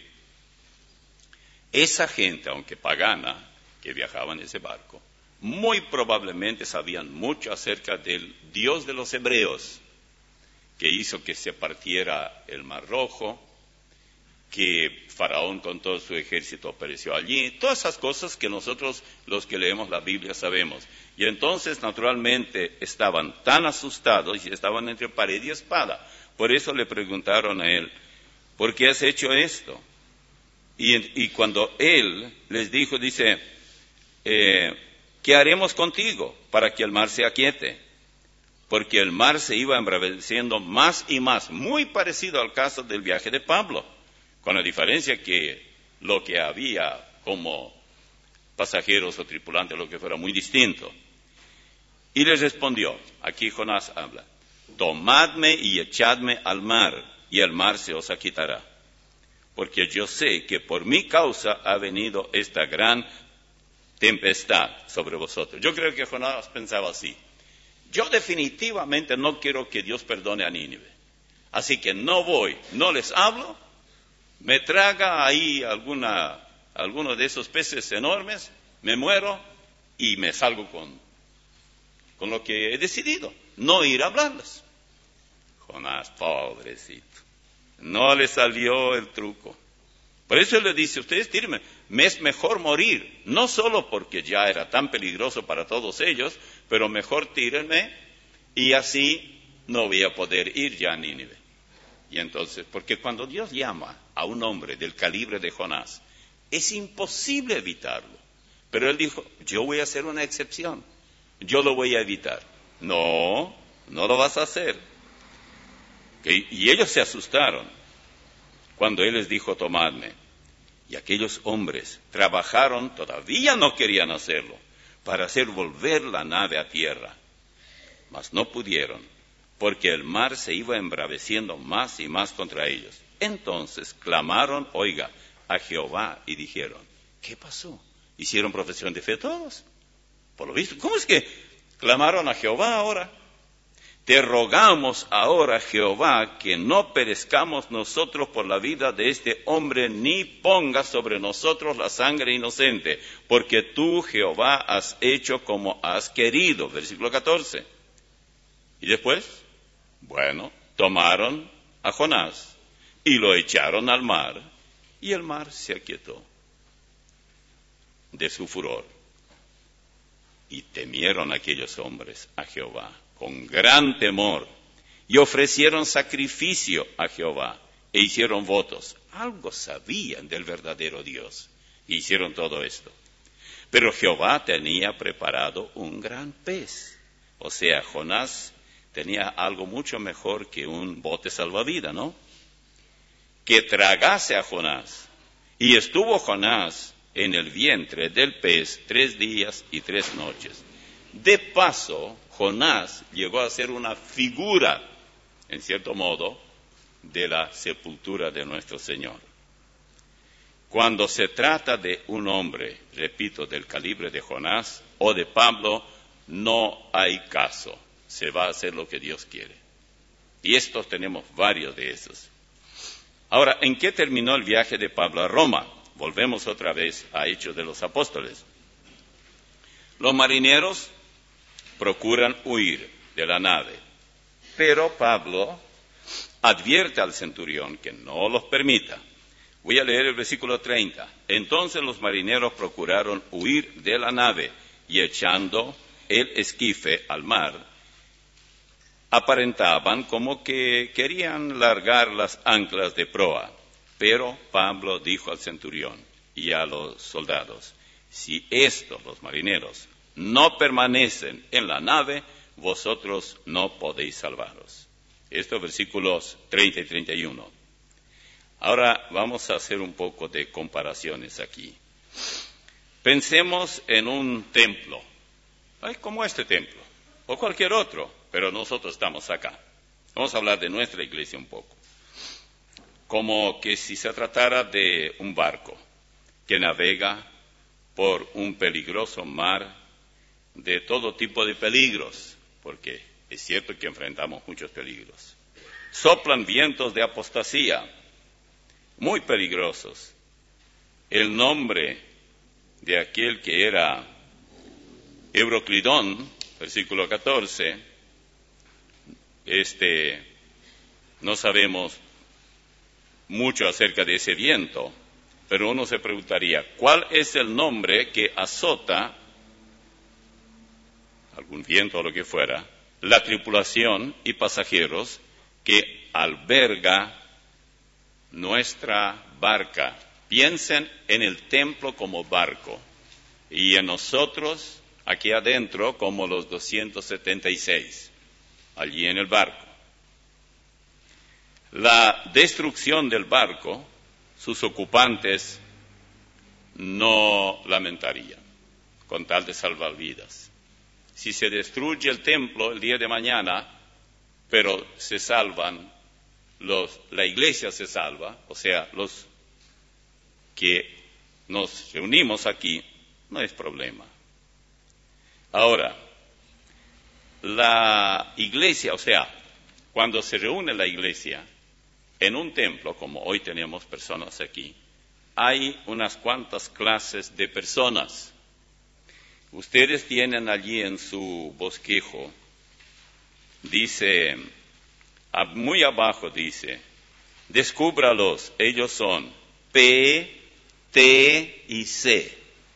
S1: esa gente, aunque pagana, que viajaba en ese barco, muy probablemente sabían mucho acerca del Dios de los hebreos, que hizo que se partiera el Mar Rojo, que Faraón con todo su ejército pereció allí, todas esas cosas que nosotros los que leemos la Biblia sabemos. Y entonces naturalmente estaban tan asustados y estaban entre pared y espada. Por eso le preguntaron a él, ¿por qué has hecho esto? Y, y cuando él les dijo, dice, eh, ¿qué haremos contigo para que el mar se aquiete? Porque el mar se iba embraveciendo más y más, muy parecido al caso del viaje de Pablo, con la diferencia que lo que había como pasajeros o tripulantes, lo que fuera, muy distinto. Y les respondió, aquí Jonás habla, tomadme y echadme al mar, y el mar se os quitará. Porque yo sé que por mi causa ha venido esta gran tempestad sobre vosotros. Yo creo que Jonás pensaba así. Yo definitivamente no quiero que Dios perdone a Nínive. Así que no voy, no les hablo, me traga ahí alguna, alguno de esos peces enormes, me muero y me salgo con, con lo que he decidido, no ir a hablarles. Jonás, pobrecito, no le salió el truco. Por eso él le dice, ustedes tírenme, me es mejor morir, no solo porque ya era tan peligroso para todos ellos, pero mejor tírenme y así no voy a poder ir ya a Nínive. Y entonces, porque cuando Dios llama a un hombre del calibre de Jonás, es imposible evitarlo. Pero él dijo, yo voy a hacer una excepción, yo lo voy a evitar. No, no lo vas a hacer. Y ellos se asustaron. cuando él les dijo, tomadme. Y aquellos hombres trabajaron, todavía no querían hacerlo, para hacer volver la nave a tierra. Mas no pudieron, porque el mar se iba embraveciendo más y más contra ellos. Entonces clamaron, oiga, a Jehová y dijeron, ¿qué pasó? ¿Hicieron profesión de fe todos? Por lo visto, ¿cómo es que clamaron a Jehová ahora? Te rogamos ahora, Jehová, que no perezcamos nosotros por la vida de este hombre, ni pongas sobre nosotros la sangre inocente, porque tú, Jehová, has hecho como has querido. Versículo catorce. ¿Y después? Bueno, tomaron a Jonás y lo echaron al mar, y el mar se aquietó de su furor. Y temieron aquellos hombres a Jehová con gran temor, y ofrecieron sacrificio a Jehová, e hicieron votos. Algo sabían del verdadero Dios, y hicieron todo esto. Pero Jehová tenía preparado un gran pez. O sea, Jonás tenía algo mucho mejor que un bote salvavidas, ¿no? Que tragase a Jonás. Y estuvo Jonás en el vientre del pez tres días y tres noches. De paso, Jonás llegó a ser una figura, en cierto modo, de la sepultura de nuestro Señor. Cuando se trata de un hombre, repito, del calibre de Jonás o de Pablo, no hay caso. Se va a hacer lo que Dios quiere. Y estos tenemos varios de esos. Ahora, ¿en qué terminó el viaje de Pablo a Roma? Volvemos otra vez a Hechos de los Apóstoles. Los marineros procuran huir de la nave, pero Pablo advierte al centurión que no los permita. Voy a leer el versículo treinta. Entonces los marineros procuraron huir de la nave, y echando el esquife al mar, aparentaban como que querían largar las anclas de proa. Pero Pablo dijo al centurión y a los soldados, si estos, los marineros, no permanecen en la nave, vosotros no podéis salvaros. Estos versículos treinta y treinta y uno. Ahora vamos a hacer un poco de comparaciones aquí. Pensemos en un templo, ay, como este templo, o cualquier otro, pero nosotros estamos acá. Vamos a hablar de nuestra iglesia un poco. Como que si se tratara de un barco que navega por un peligroso mar de todo tipo de peligros, porque es cierto que enfrentamos muchos peligros. Soplan vientos de apostasía, muy peligrosos. El nombre de aquel que era Euroclidón, versículo catorce, este, no sabemos mucho acerca de ese viento, pero uno se preguntaría, ¿cuál es el nombre que azota, algún viento o lo que fuera, la tripulación y pasajeros que alberga nuestra barca? Piensen en el templo como barco y en nosotros aquí adentro como los doscientos setenta y seis, allí en el barco. La destrucción del barco, sus ocupantes no lamentarían, con tal de salvar vidas. Si se destruye el templo el día de mañana, pero se salvan, los, la iglesia se salva, o sea, los que nos reunimos aquí, no es problema. Ahora, la iglesia, o sea, cuando se reúne la iglesia en un templo, como hoy tenemos personas aquí, hay unas cuantas clases de personas. Ustedes tienen allí en su bosquejo, dice, muy abajo dice, descúbralos, ellos son P, T y C.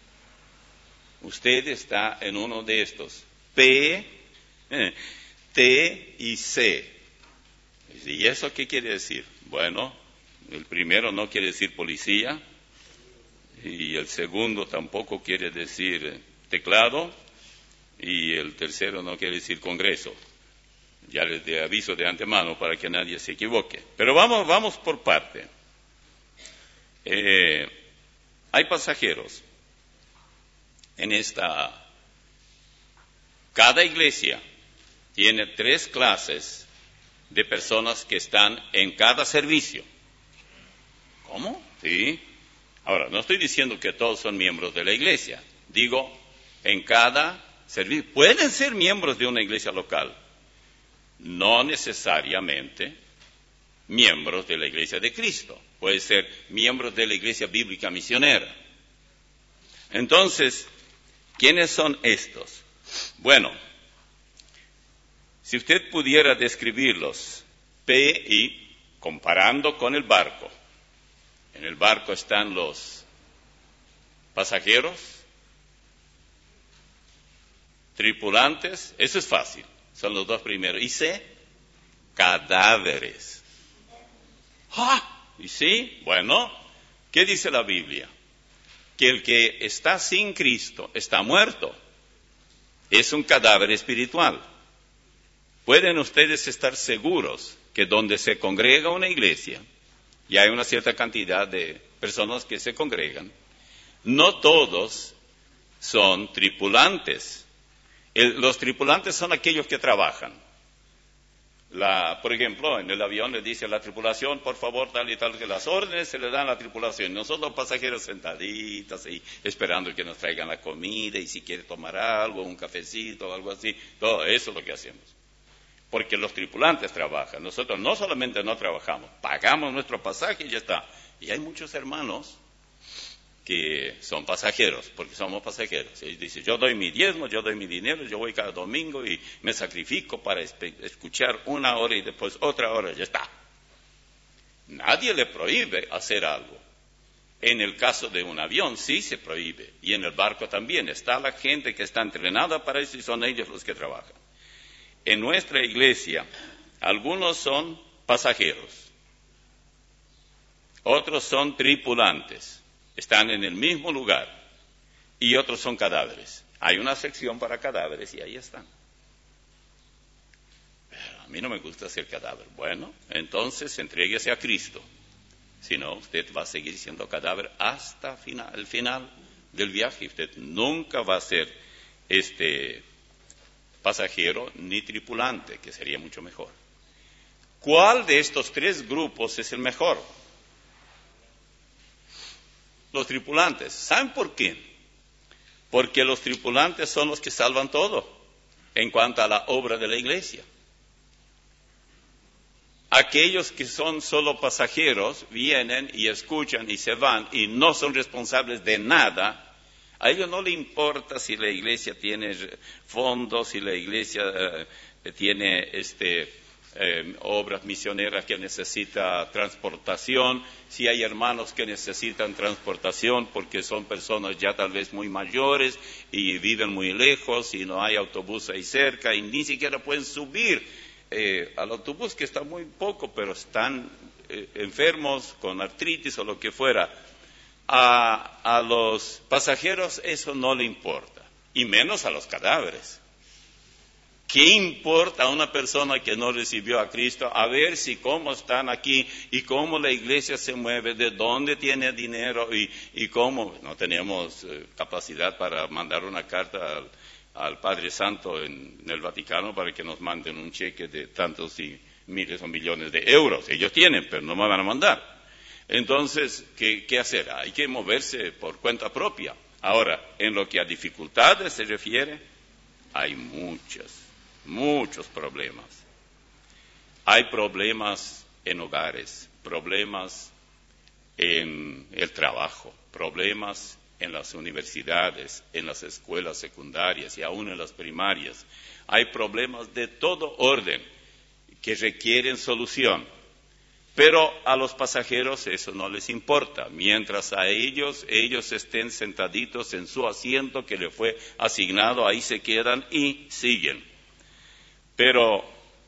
S1: Usted está en uno de estos, P, eh, T y C. ¿Y eso qué quiere decir? Bueno, el primero no quiere decir policía, y el segundo tampoco quiere decir teclado, y el tercero no quiere decir Congreso. Ya les aviso de antemano para que nadie se equivoque. Pero vamos, vamos por parte. Eh, hay pasajeros en esta... Cada iglesia tiene tres clases de personas que están en cada servicio. ¿Cómo? Sí. Ahora, no estoy diciendo que todos son miembros de la iglesia. Digo, en cada servicio. Pueden ser miembros de una iglesia local. No necesariamente miembros de la iglesia de Cristo. Pueden ser miembros de la iglesia bíblica misionera. Entonces, ¿quiénes son estos? Bueno, si usted pudiera describirlos, P I, comparando con el barco. En el barco están los pasajeros, tripulantes, eso es fácil, son los dos primeros. Y C, cadáveres. ¡Ah! ¿Y sí? Bueno, ¿qué dice la Biblia? Que el que está sin Cristo está muerto. Es un cadáver espiritual. Pueden ustedes estar seguros que donde se congrega una iglesia, y hay una cierta cantidad de personas que se congregan, no todos son tripulantes. El, los tripulantes son aquellos que trabajan. La, por ejemplo, en el avión le dice a la tripulación, por favor, tal y tal, que las órdenes se le dan a la tripulación. Nosotros los pasajeros sentaditos ahí, esperando que nos traigan la comida, y si quiere tomar algo, un cafecito o algo así, todo eso es lo que hacemos. Porque los tripulantes trabajan. Nosotros no solamente no trabajamos, pagamos nuestro pasaje y ya está. Y hay muchos hermanos que son pasajeros, porque somos pasajeros. Ellos dicen, yo doy mi diezmo, yo doy mi dinero, yo voy cada domingo y me sacrifico para escuchar una hora y después otra hora, ya está. Nadie le prohíbe hacer algo. En el caso de un avión sí se prohíbe, y en el barco también. Está la gente que está entrenada para eso y son ellos los que trabajan. En nuestra iglesia, algunos son pasajeros, otros son tripulantes. Están en el mismo lugar, y otros son cadáveres. Hay una sección para cadáveres y ahí están. Pero a mí no me gusta ser cadáver. Bueno, entonces entréguese a Cristo. Si no, usted va a seguir siendo cadáver hasta final, el final del viaje. Usted nunca va a ser este pasajero ni tripulante, que sería mucho mejor. ¿Cuál de estos tres grupos es el mejor? Los tripulantes. ¿Saben por qué? Porque los tripulantes son los que salvan todo en cuanto a la obra de la iglesia. Aquellos que son solo pasajeros vienen y escuchan y se van y no son responsables de nada. A ellos no les importa si la iglesia tiene fondos, si la iglesia eh, tiene este Eh, obras misioneras que necesita transportación, si hay hermanos que necesitan transportación porque son personas ya tal vez muy mayores y viven muy lejos y no hay autobús ahí cerca y ni siquiera pueden subir eh, al autobús, que está muy poco, pero están eh, enfermos con artritis o lo que fuera. A, a los pasajeros eso no le importa, y menos a los cadáveres. ¿Qué importa a una persona que no recibió a Cristo? A ver si cómo están aquí y cómo la iglesia se mueve, de dónde tiene dinero y, y cómo. No tenemos eh, capacidad para mandar una carta al, al Padre Santo en, en el Vaticano para que nos manden un cheque de tantos y miles o millones de euros. Ellos tienen, pero no me van a mandar. Entonces, ¿qué, qué hacer? Hay que moverse por cuenta propia. Ahora, en lo que a dificultades se refiere, hay muchas. Muchos problemas. Hay problemas en hogares, problemas en el trabajo, problemas en las universidades, en las escuelas secundarias y aún en las primarias. Hay problemas de todo orden que requieren solución. Pero a los pasajeros eso no les importa. Mientras a ellos, ellos estén sentaditos en su asiento que les fue asignado, ahí se quedan y siguen. Pero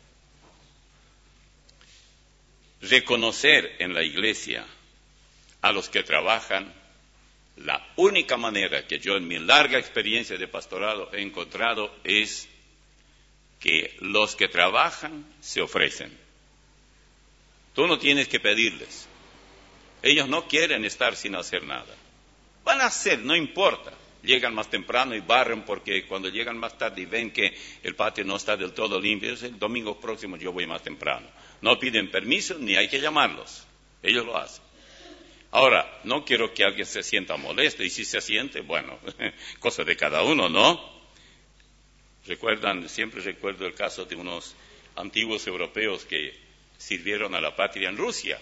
S1: reconocer en la iglesia a los que trabajan, la única manera que yo en mi larga experiencia de pastorado he encontrado es que los que trabajan se ofrecen. Tú no tienes que pedirles. Ellos no quieren estar sin hacer nada. Van a hacer, no importa. Llegan más temprano y barren porque cuando llegan más tarde y ven que el patio no está del todo limpio, el domingo próximo yo voy más temprano. No piden permiso ni hay que llamarlos. Ellos lo hacen. Ahora, no quiero que alguien se sienta molesto y si se siente, bueno, cosa de cada uno, ¿no? Recuerdan, siempre recuerdo el caso de unos antiguos europeos que sirvieron a la patria en Rusia.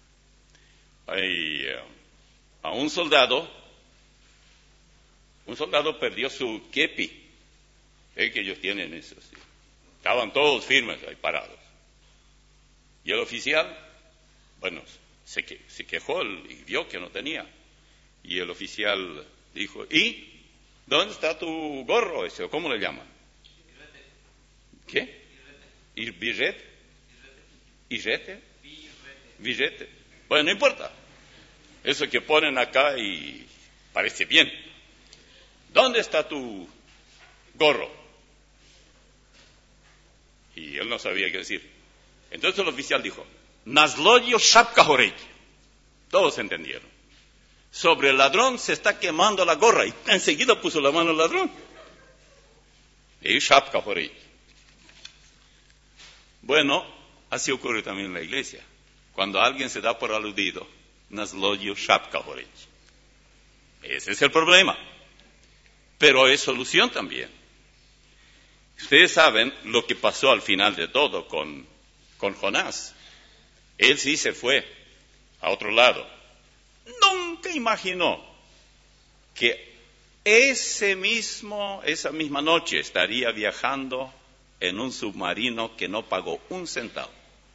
S1: Hay, uh, a un soldado, un soldado perdió su kepi, ¿eh? Que ellos tienen eso, sí. Estaban todos firmes ahí parados. Y el oficial, bueno, se, que, se quejó y vio que no tenía. Y el oficial dijo, ¿y dónde está tu gorro ese? ¿Cómo le llaman? ¿Qué? ¿Birrete? ¿Irrete? ¿Birrete? Bueno, no importa. Eso que ponen acá y parece bien. ¿Dónde está tu gorro? Y él no sabía qué decir. Entonces el oficial dijo, Nazloyo Shapka Horey. Todos entendieron. Sobre el ladrón se está quemando la gorra. Y enseguida puso la mano al ladrón. Y Shapka Horey. Bueno, así ocurre también en la iglesia. Cuando alguien se da por aludido, Nazloyo Shapka Horey. Ese es el problema. Pero hay solución también. Ustedes saben lo que pasó al final de todo con, con Jonás. Él sí se fue a otro lado. Nunca imaginó que ese mismo, esa misma noche estaría viajando en un submarino que no pagó un centavo.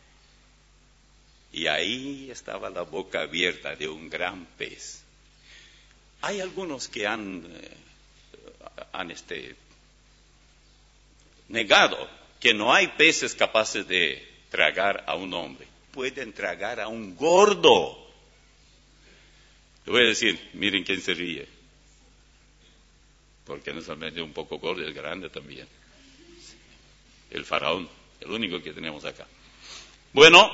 S1: Y ahí estaba la boca abierta de un gran pez. Hay algunos que han, eh, han este, negado que no hay peces capaces de tragar a un hombre. Pueden tragar a un gordo. Le voy a decir, miren quién se ríe. Porque no solamente un poco gordo, es grande también. El faraón, el único que tenemos acá. Bueno,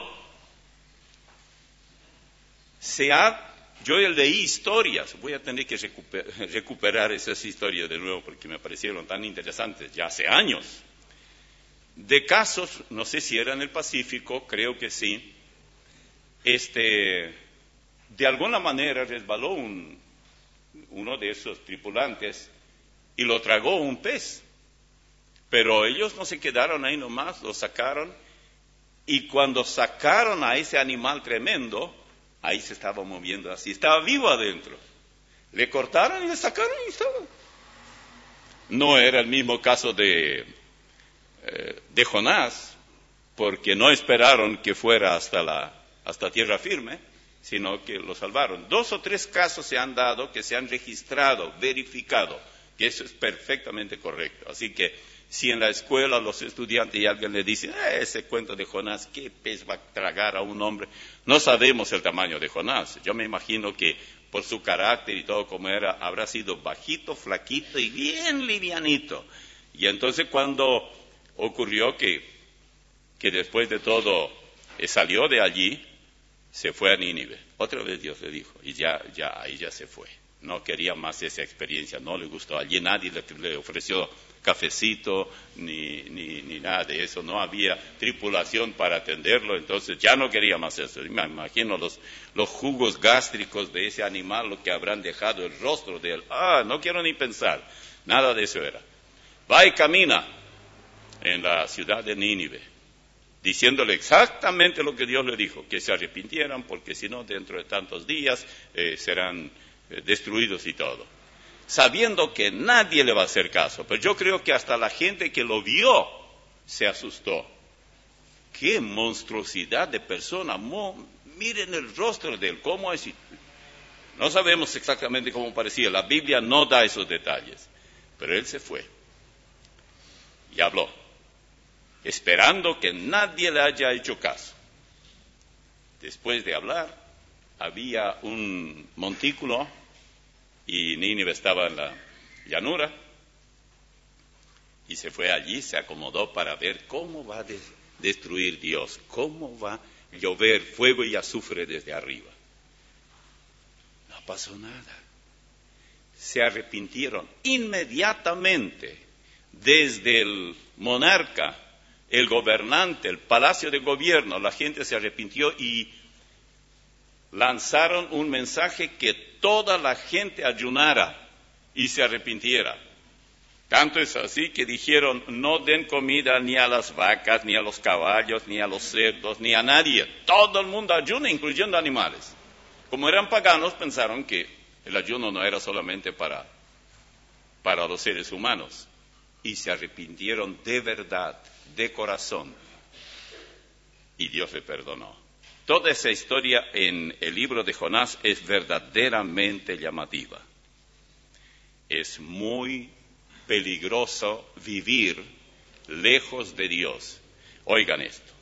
S1: se ha, yo leí historias, voy a tener que recuperar, recuperar esas historias de nuevo porque me parecieron tan interesantes, ya hace años, de casos, no sé si era en el Pacífico, creo que sí, este, de alguna manera resbaló un, uno de esos tripulantes y lo tragó un pez. Pero ellos no se quedaron ahí nomás, lo sacaron, y cuando sacaron a ese animal tremendo, ahí se estaba moviendo así, estaba vivo adentro. Le cortaron y le sacaron y estaba. No era el mismo caso de, eh, de Jonás, porque no esperaron que fuera hasta la hasta tierra firme, sino que lo salvaron. Dos o tres casos se han dado, que se han registrado, verificado, que eso es perfectamente correcto. Así que si en la escuela los estudiantes y alguien le dice, eh, ese cuento de Jonás, ¿qué pez va a tragar a un hombre? No sabemos el tamaño de Jonás. Yo me imagino que por su carácter y todo como era, habrá sido bajito, flaquito y bien livianito. Y entonces cuando ocurrió que, que después de todo eh, salió de allí, se fue a Nínive. Otra vez Dios le dijo, y ya, ya, ahí ya se fue. No quería más esa experiencia, no le gustó. Allí nadie le, le ofreció cafecito, ni, ni, ni nada de eso. No había tripulación para atenderlo, entonces ya no quería más eso. Me imagino los, los jugos gástricos de ese animal, lo que habrán dejado el rostro de él. Ah, no quiero ni pensar. Nada de eso era. Va y camina en la ciudad de Nínive, diciéndole exactamente lo que Dios le dijo, que se arrepintieran, porque si no, dentro de tantos días eh, serán eh, destruidos y todo. Sabiendo que nadie le va a hacer caso, pero yo creo que hasta la gente que lo vio se asustó. ¡Qué monstruosidad de persona! Mo, miren el rostro de él, ¿cómo es? No sabemos exactamente cómo parecía, la Biblia no da esos detalles, pero él se fue y habló, esperando que nadie le haya hecho caso. Después de hablar, había un montículo y Nínive estaba en la llanura y se fue allí, se acomodó para ver cómo va a de- destruir Dios, cómo va a llover fuego y azufre desde arriba. pasó nada. Se arrepintieron inmediatamente, desde el monarca, el gobernante, el palacio de gobierno, la gente se arrepintió y lanzaron un mensaje que toda la gente ayunara y se arrepintiera. Tanto es así que dijeron, no den comida ni a las vacas, ni a los caballos, ni a los cerdos, ni a nadie. Todo el mundo ayuna, incluyendo animales. Como eran paganos, pensaron que el ayuno no era solamente para, para los seres humanos. Y se arrepintieron de verdad, de corazón. Y Dios le perdonó. Toda esa historia en el libro de Jonás es verdaderamente llamativa. Es muy peligroso vivir lejos de Dios. Oigan esto.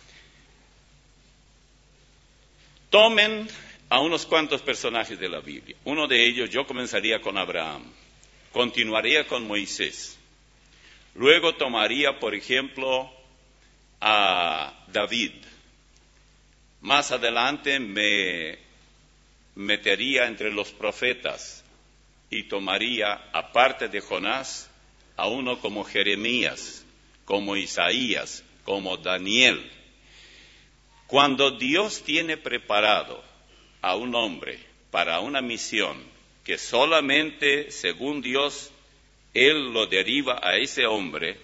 S1: Tomen a unos cuantos personajes de la Biblia. Uno de ellos, yo comenzaría con Abraham, continuaría con Moisés. Luego tomaría, por ejemplo, a David. Más adelante me metería entre los profetas y tomaría, aparte de Jonás, a uno como Jeremías, como Isaías, como Daniel. Cuando Dios tiene preparado a un hombre para una misión que solamente, según Dios, Él lo deriva a ese hombre,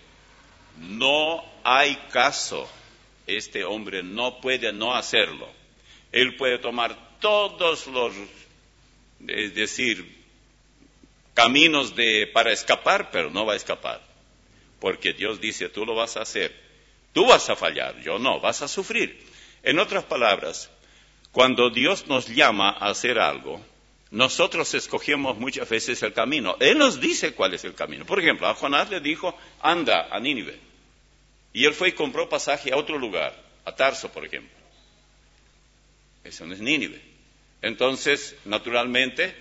S1: no hay caso. Este hombre no puede no hacerlo. Él puede tomar todos los, es decir, caminos de, para escapar, pero no va a escapar. Porque Dios dice, tú lo vas a hacer. Tú vas a fallar, yo no, vas a sufrir. En otras palabras, cuando Dios nos llama a hacer algo, nosotros escogemos muchas veces el camino. Él nos dice cuál es el camino. Por ejemplo, a Jonás le dijo, anda a Nínive. Y él fue y compró pasaje a otro lugar, a Tarso, por ejemplo. Eso no es Nínive. Entonces, naturalmente,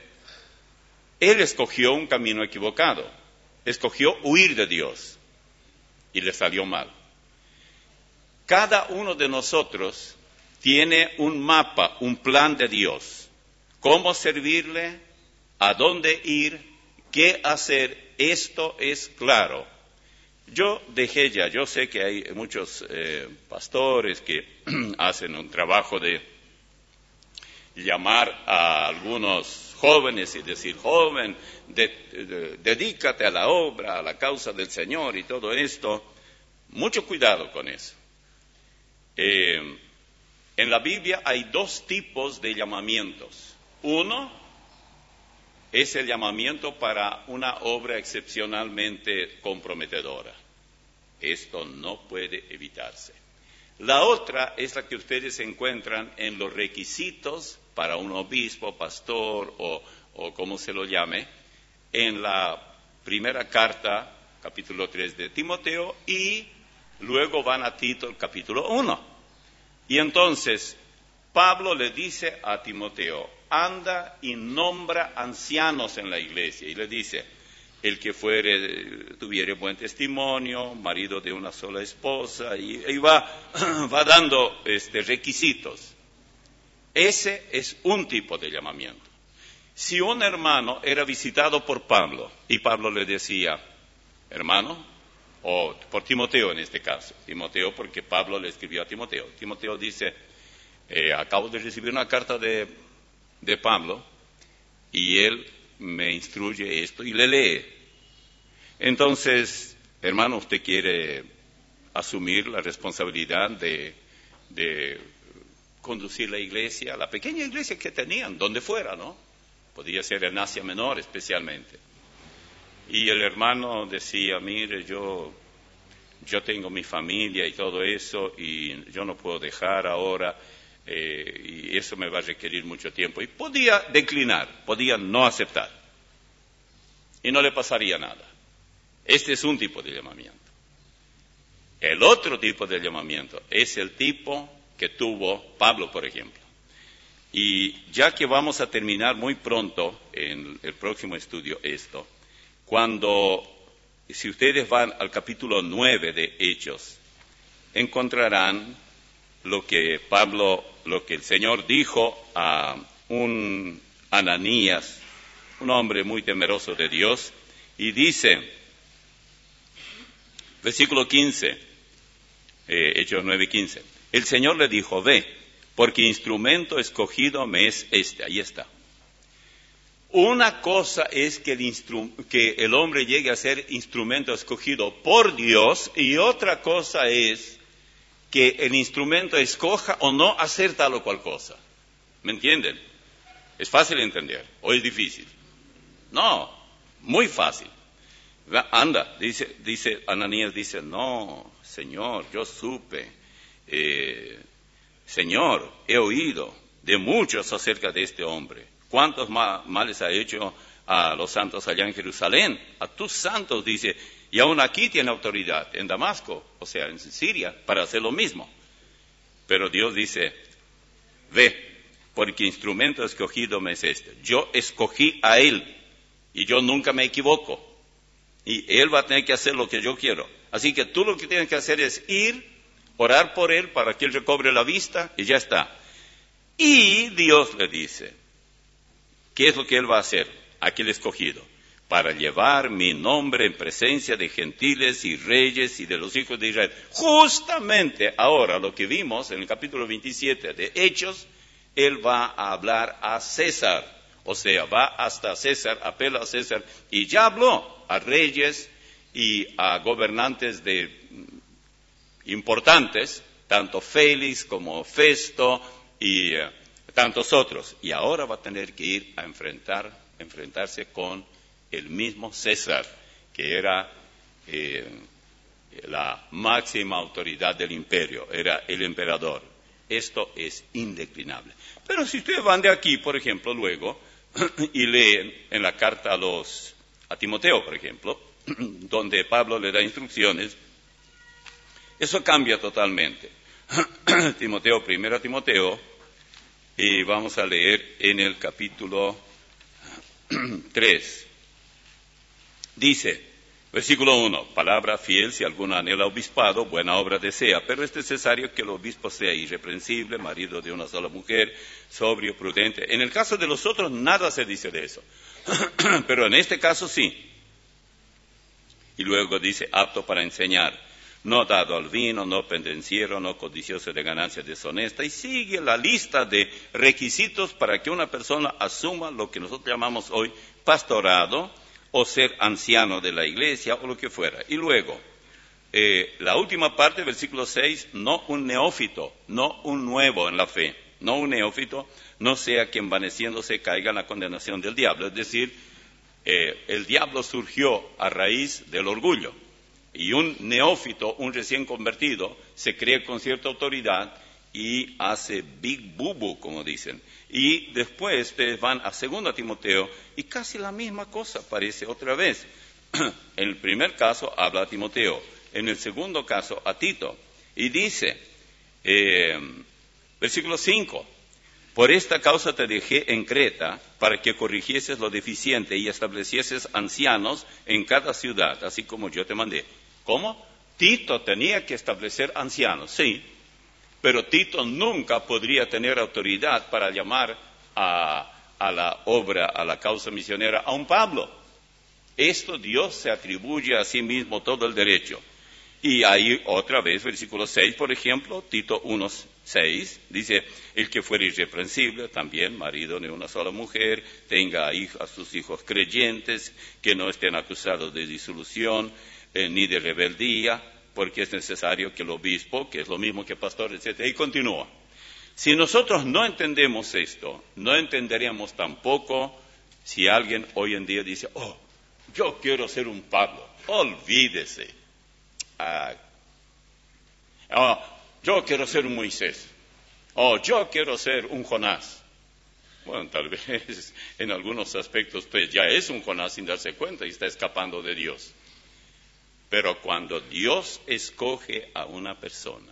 S1: él escogió un camino equivocado. Escogió huir de Dios. Y le salió mal. Cada uno de nosotros tiene un mapa, un plan de Dios. Cómo servirle, a dónde ir, qué hacer, esto es claro. Yo dejé ya, yo sé que hay muchos eh, pastores que hacen un trabajo de llamar a algunos jóvenes y decir, joven, de, de, dedícate a la obra, a la causa del Señor y todo esto. Mucho cuidado con eso. Eh, en la Biblia hay dos tipos de llamamientos. Uno es el llamamiento para una obra excepcionalmente comprometedora. Esto no puede evitarse. La otra es la que ustedes encuentran en los requisitos para un obispo, pastor o, o como se lo llame, en la primera carta, capítulo tres de Timoteo, y luego van a Tito, el capítulo uno. Y entonces, Pablo le dice a Timoteo, anda y nombra ancianos en la iglesia. Y le dice, el que fuere, tuviere buen testimonio, marido de una sola esposa, y, y va, va dando este, requisitos. Ese es un tipo de llamamiento. Si un hermano era visitado por Pablo, y Pablo le decía, hermano, o por Timoteo en este caso, Timoteo porque Pablo le escribió a Timoteo. Timoteo dice, eh, acabo de recibir una carta de, de Pablo, y él me instruye esto y le lee. Entonces, hermano, usted quiere asumir la responsabilidad de, de conducir la iglesia, la pequeña iglesia que tenían, donde fuera, ¿no? Podía ser en Asia Menor especialmente. Y el hermano decía, mire, yo, yo tengo mi familia y todo eso, y yo no puedo dejar ahora, eh, y eso me va a requerir mucho tiempo. Y podía declinar, podía no aceptar. Y no le pasaría nada. Este es un tipo de llamamiento. El otro tipo de llamamiento es el tipo que tuvo Pablo, por ejemplo. Y ya que vamos a terminar muy pronto en el próximo estudio esto, cuando, si ustedes van al capítulo nueve de Hechos, encontrarán lo que Pablo, lo que el Señor dijo a un Ananías, un hombre muy temeroso de Dios, y dice, versículo quince, eh, Hechos nueve quince, el Señor le dijo, ve, porque instrumento escogido me es este. Ahí está. Una cosa es que el, instru- que el hombre llegue a ser instrumento escogido por Dios, y otra cosa es que el instrumento escoja o no hacer tal o cual cosa. ¿Me entienden? ¿Es fácil entender o es difícil? No, muy fácil. Anda, dice, dice Ananías, dice, no, Señor, yo supe, eh, Señor, he oído de muchos acerca de este hombre. ¿Cuántos ma- males ha hecho a los santos allá en Jerusalén? A tus santos, dice, y aún aquí tiene autoridad, en Damasco, o sea, en Siria, para hacer lo mismo. Pero Dios dice, ve, porque instrumento escogido me es este. Yo escogí a él, y yo nunca me equivoco. Y él va a tener que hacer lo que yo quiero. Así que tú lo que tienes que hacer es ir, orar por él para que él recobre la vista, y ya está. Y Dios le dice, ¿qué es lo que él va a hacer? Aquel escogido, para llevar mi nombre en presencia de gentiles y reyes y de los hijos de Israel. Justamente ahora, lo que vimos en el capítulo veintisiete de Hechos, él va a hablar a César. O sea, va hasta César, apela a César, y ya habló a reyes y a gobernantes de, importantes, tanto Félix como Festo y uh, tantos otros. Y ahora va a tener que ir a enfrentar, enfrentarse con el mismo César, que era eh, la máxima autoridad del imperio, era el emperador. Esto es indeclinable. Pero si ustedes van de aquí, por ejemplo, luego, y leen en la carta a los a Timoteo, por ejemplo, donde Pablo le da instrucciones, eso cambia totalmente. Timoteo, primero Timoteo, y vamos a leer en el capítulo tres. Dice, versículo uno, palabra fiel, si alguno anhela obispado, buena obra desea, pero es necesario que el obispo sea irreprensible, marido de una sola mujer, sobrio, prudente. En el caso de los otros, nada se dice de eso, pero en este caso sí. Y luego dice, apto para enseñar, no dado al vino, no pendenciero, no codicioso de ganancias deshonesta, y sigue la lista de requisitos para que una persona asuma lo que nosotros llamamos hoy pastorado, o ser anciano de la iglesia, o lo que fuera. Y luego, eh, la última parte, versículo seis, no un neófito, no un nuevo en la fe, no un neófito, no sea que envaneciéndose caiga en la condenación del diablo. Es decir, eh, el diablo surgió a raíz del orgullo. Y un neófito, un recién convertido, se cree con cierta autoridad y hace big bubu, como dicen. Y después ustedes van a segundo Timoteo y casi la misma cosa aparece otra vez. En el primer caso habla a Timoteo, en el segundo caso a Tito. Y dice, eh, versículo cinco, por esta causa te dejé en Creta para que corrigieses lo deficiente y establecieses ancianos en cada ciudad, así como yo te mandé. ¿Cómo? Tito tenía que establecer ancianos, sí. Pero Tito nunca podría tener autoridad para llamar a, a la obra, a la causa misionera, a un Pablo. Esto Dios se atribuye a sí mismo todo el derecho. Y ahí otra vez, versículo seis, por ejemplo, Tito uno seis, dice, el que fuera irreprensible, también marido de una sola mujer, tenga a sus hijos creyentes, que no estén acusados de disolución eh, ni de rebeldía, porque es necesario que el obispo, que es lo mismo que pastor, etcétera, y continúa. Si nosotros no entendemos esto, no entenderíamos tampoco si alguien hoy en día dice, oh, yo quiero ser un Pablo. Olvídese. Ah, oh, yo quiero ser un Moisés. Oh, yo quiero ser un Jonás. Bueno, tal vez en algunos aspectos pues ya es un Jonás sin darse cuenta y está escapando de Dios. Pero cuando Dios escoge a una persona,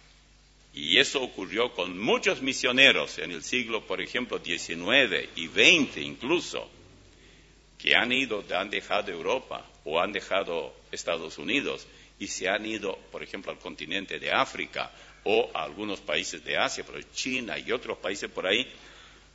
S1: y eso ocurrió con muchos misioneros en el siglo, por ejemplo, diecinueve y veinte incluso, que han ido, han dejado Europa o han dejado Estados Unidos y se han ido, por ejemplo, al continente de África o a algunos países de Asia, pero China y otros países por ahí,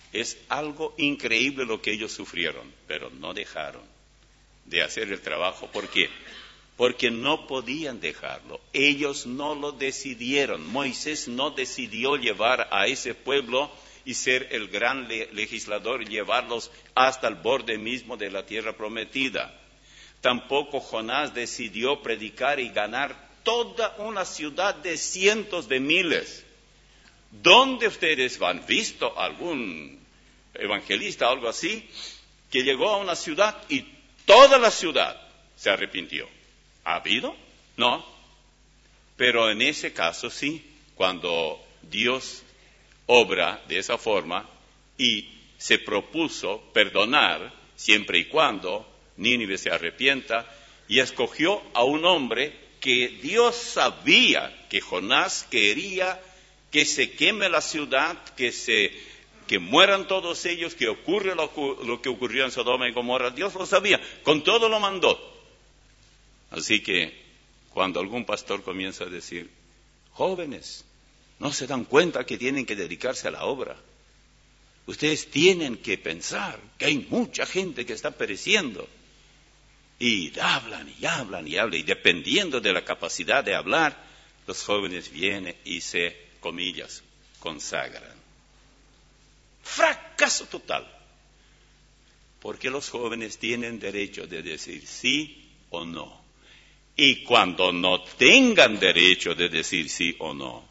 S1: Es algo increíble lo que ellos sufrieron, pero no dejaron de hacer el trabajo. ¿Por qué? Porque no podían dejarlo. Ellos no lo decidieron. Moisés no decidió llevar a ese pueblo y ser el gran le- legislador y llevarlos hasta el borde mismo de la tierra prometida. Tampoco Jonás decidió predicar y ganar toda una ciudad de cientos de miles. ¿Dónde ustedes han visto algún evangelista o algo así que llegó a una ciudad y toda la ciudad se arrepintió? ¿Ha habido? No. Pero en ese caso sí, cuando Dios obra de esa forma y se propuso perdonar siempre y cuando Nínive se arrepienta, y escogió a un hombre que Dios sabía que Jonás quería que se queme la ciudad, que se que mueran todos ellos, que ocurre lo, lo que ocurrió en Sodoma y Gomorra. Dios lo sabía, con todo lo mandó. Así que cuando algún pastor comienza a decir, jóvenes, no se dan cuenta que tienen que dedicarse a la obra. Ustedes tienen que pensar que hay mucha gente que está pereciendo. Y hablan y hablan y hablan, y dependiendo de la capacidad de hablar, los jóvenes vienen y se, comillas, consagran. Fracaso total. Porque los jóvenes tienen derecho de decir sí o no. Y cuando no tengan derecho de decir sí o no,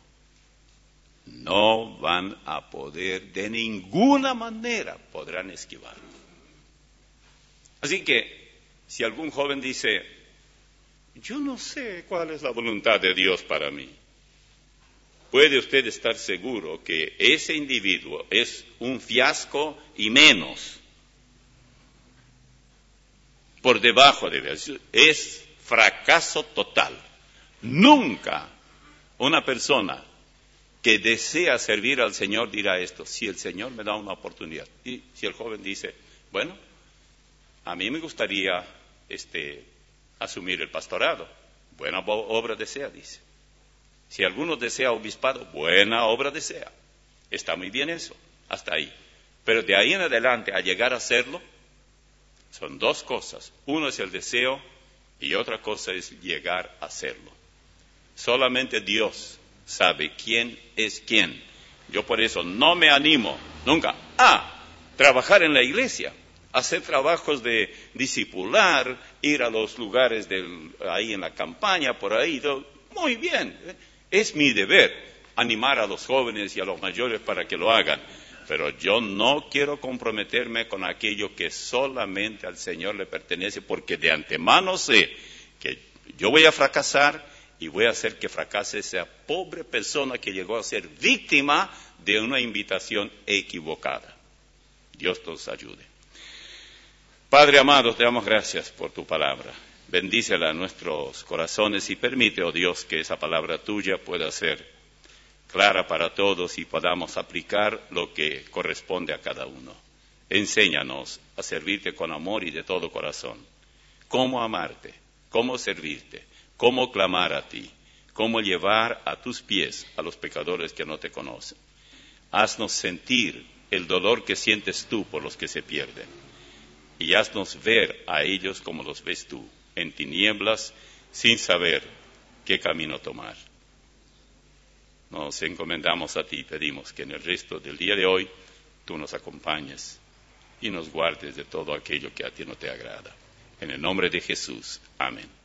S1: no van a poder, de ninguna manera podrán esquivarlo. Así que, si algún joven dice, yo no sé cuál es la voluntad de Dios para mí, puede usted estar seguro que ese individuo es un fiasco y menos. Por debajo de eso, es fracaso total. Nunca una persona que desea servir al Señor dirá esto, si el Señor me da una oportunidad. Y si el joven dice, bueno, a mí me gustaría este, asumir el pastorado, buena obra desea, dice. Si alguno desea obispado, buena obra desea. Está muy bien eso, hasta ahí. Pero de ahí en adelante, a llegar a hacerlo, son dos cosas. Uno es el deseo y otra cosa es llegar a hacerlo. Solamente Dios sabe quién es quién. Yo por eso no me animo nunca a trabajar en la iglesia, hacer trabajos de discipular, ir a los lugares del, ahí en la campaña, por ahí. Muy bien, es mi deber animar a los jóvenes y a los mayores para que lo hagan. Pero yo no quiero comprometerme con aquello que solamente al Señor le pertenece, porque de antemano sé que yo voy a fracasar y voy a hacer que fracase esa pobre persona que llegó a ser víctima de una invitación equivocada. Dios nos ayude. Padre amado, te damos gracias por tu palabra. Bendícela en nuestros corazones y permite, oh Dios, que esa palabra tuya pueda ser clara para todos y podamos aplicar lo que corresponde a cada uno. Enséñanos a servirte con amor y de todo corazón. Cómo amarte, cómo servirte, cómo clamar a ti, cómo llevar a tus pies a los pecadores que no te conocen. Haznos sentir el dolor que sientes tú por los que se pierden y haznos ver a ellos como los ves tú, en tinieblas, sin saber qué camino tomar. Nos encomendamos a ti y pedimos que en el resto del día de hoy tú nos acompañes y nos guardes de todo aquello que a ti no te agrada. En el nombre de Jesús. Amén.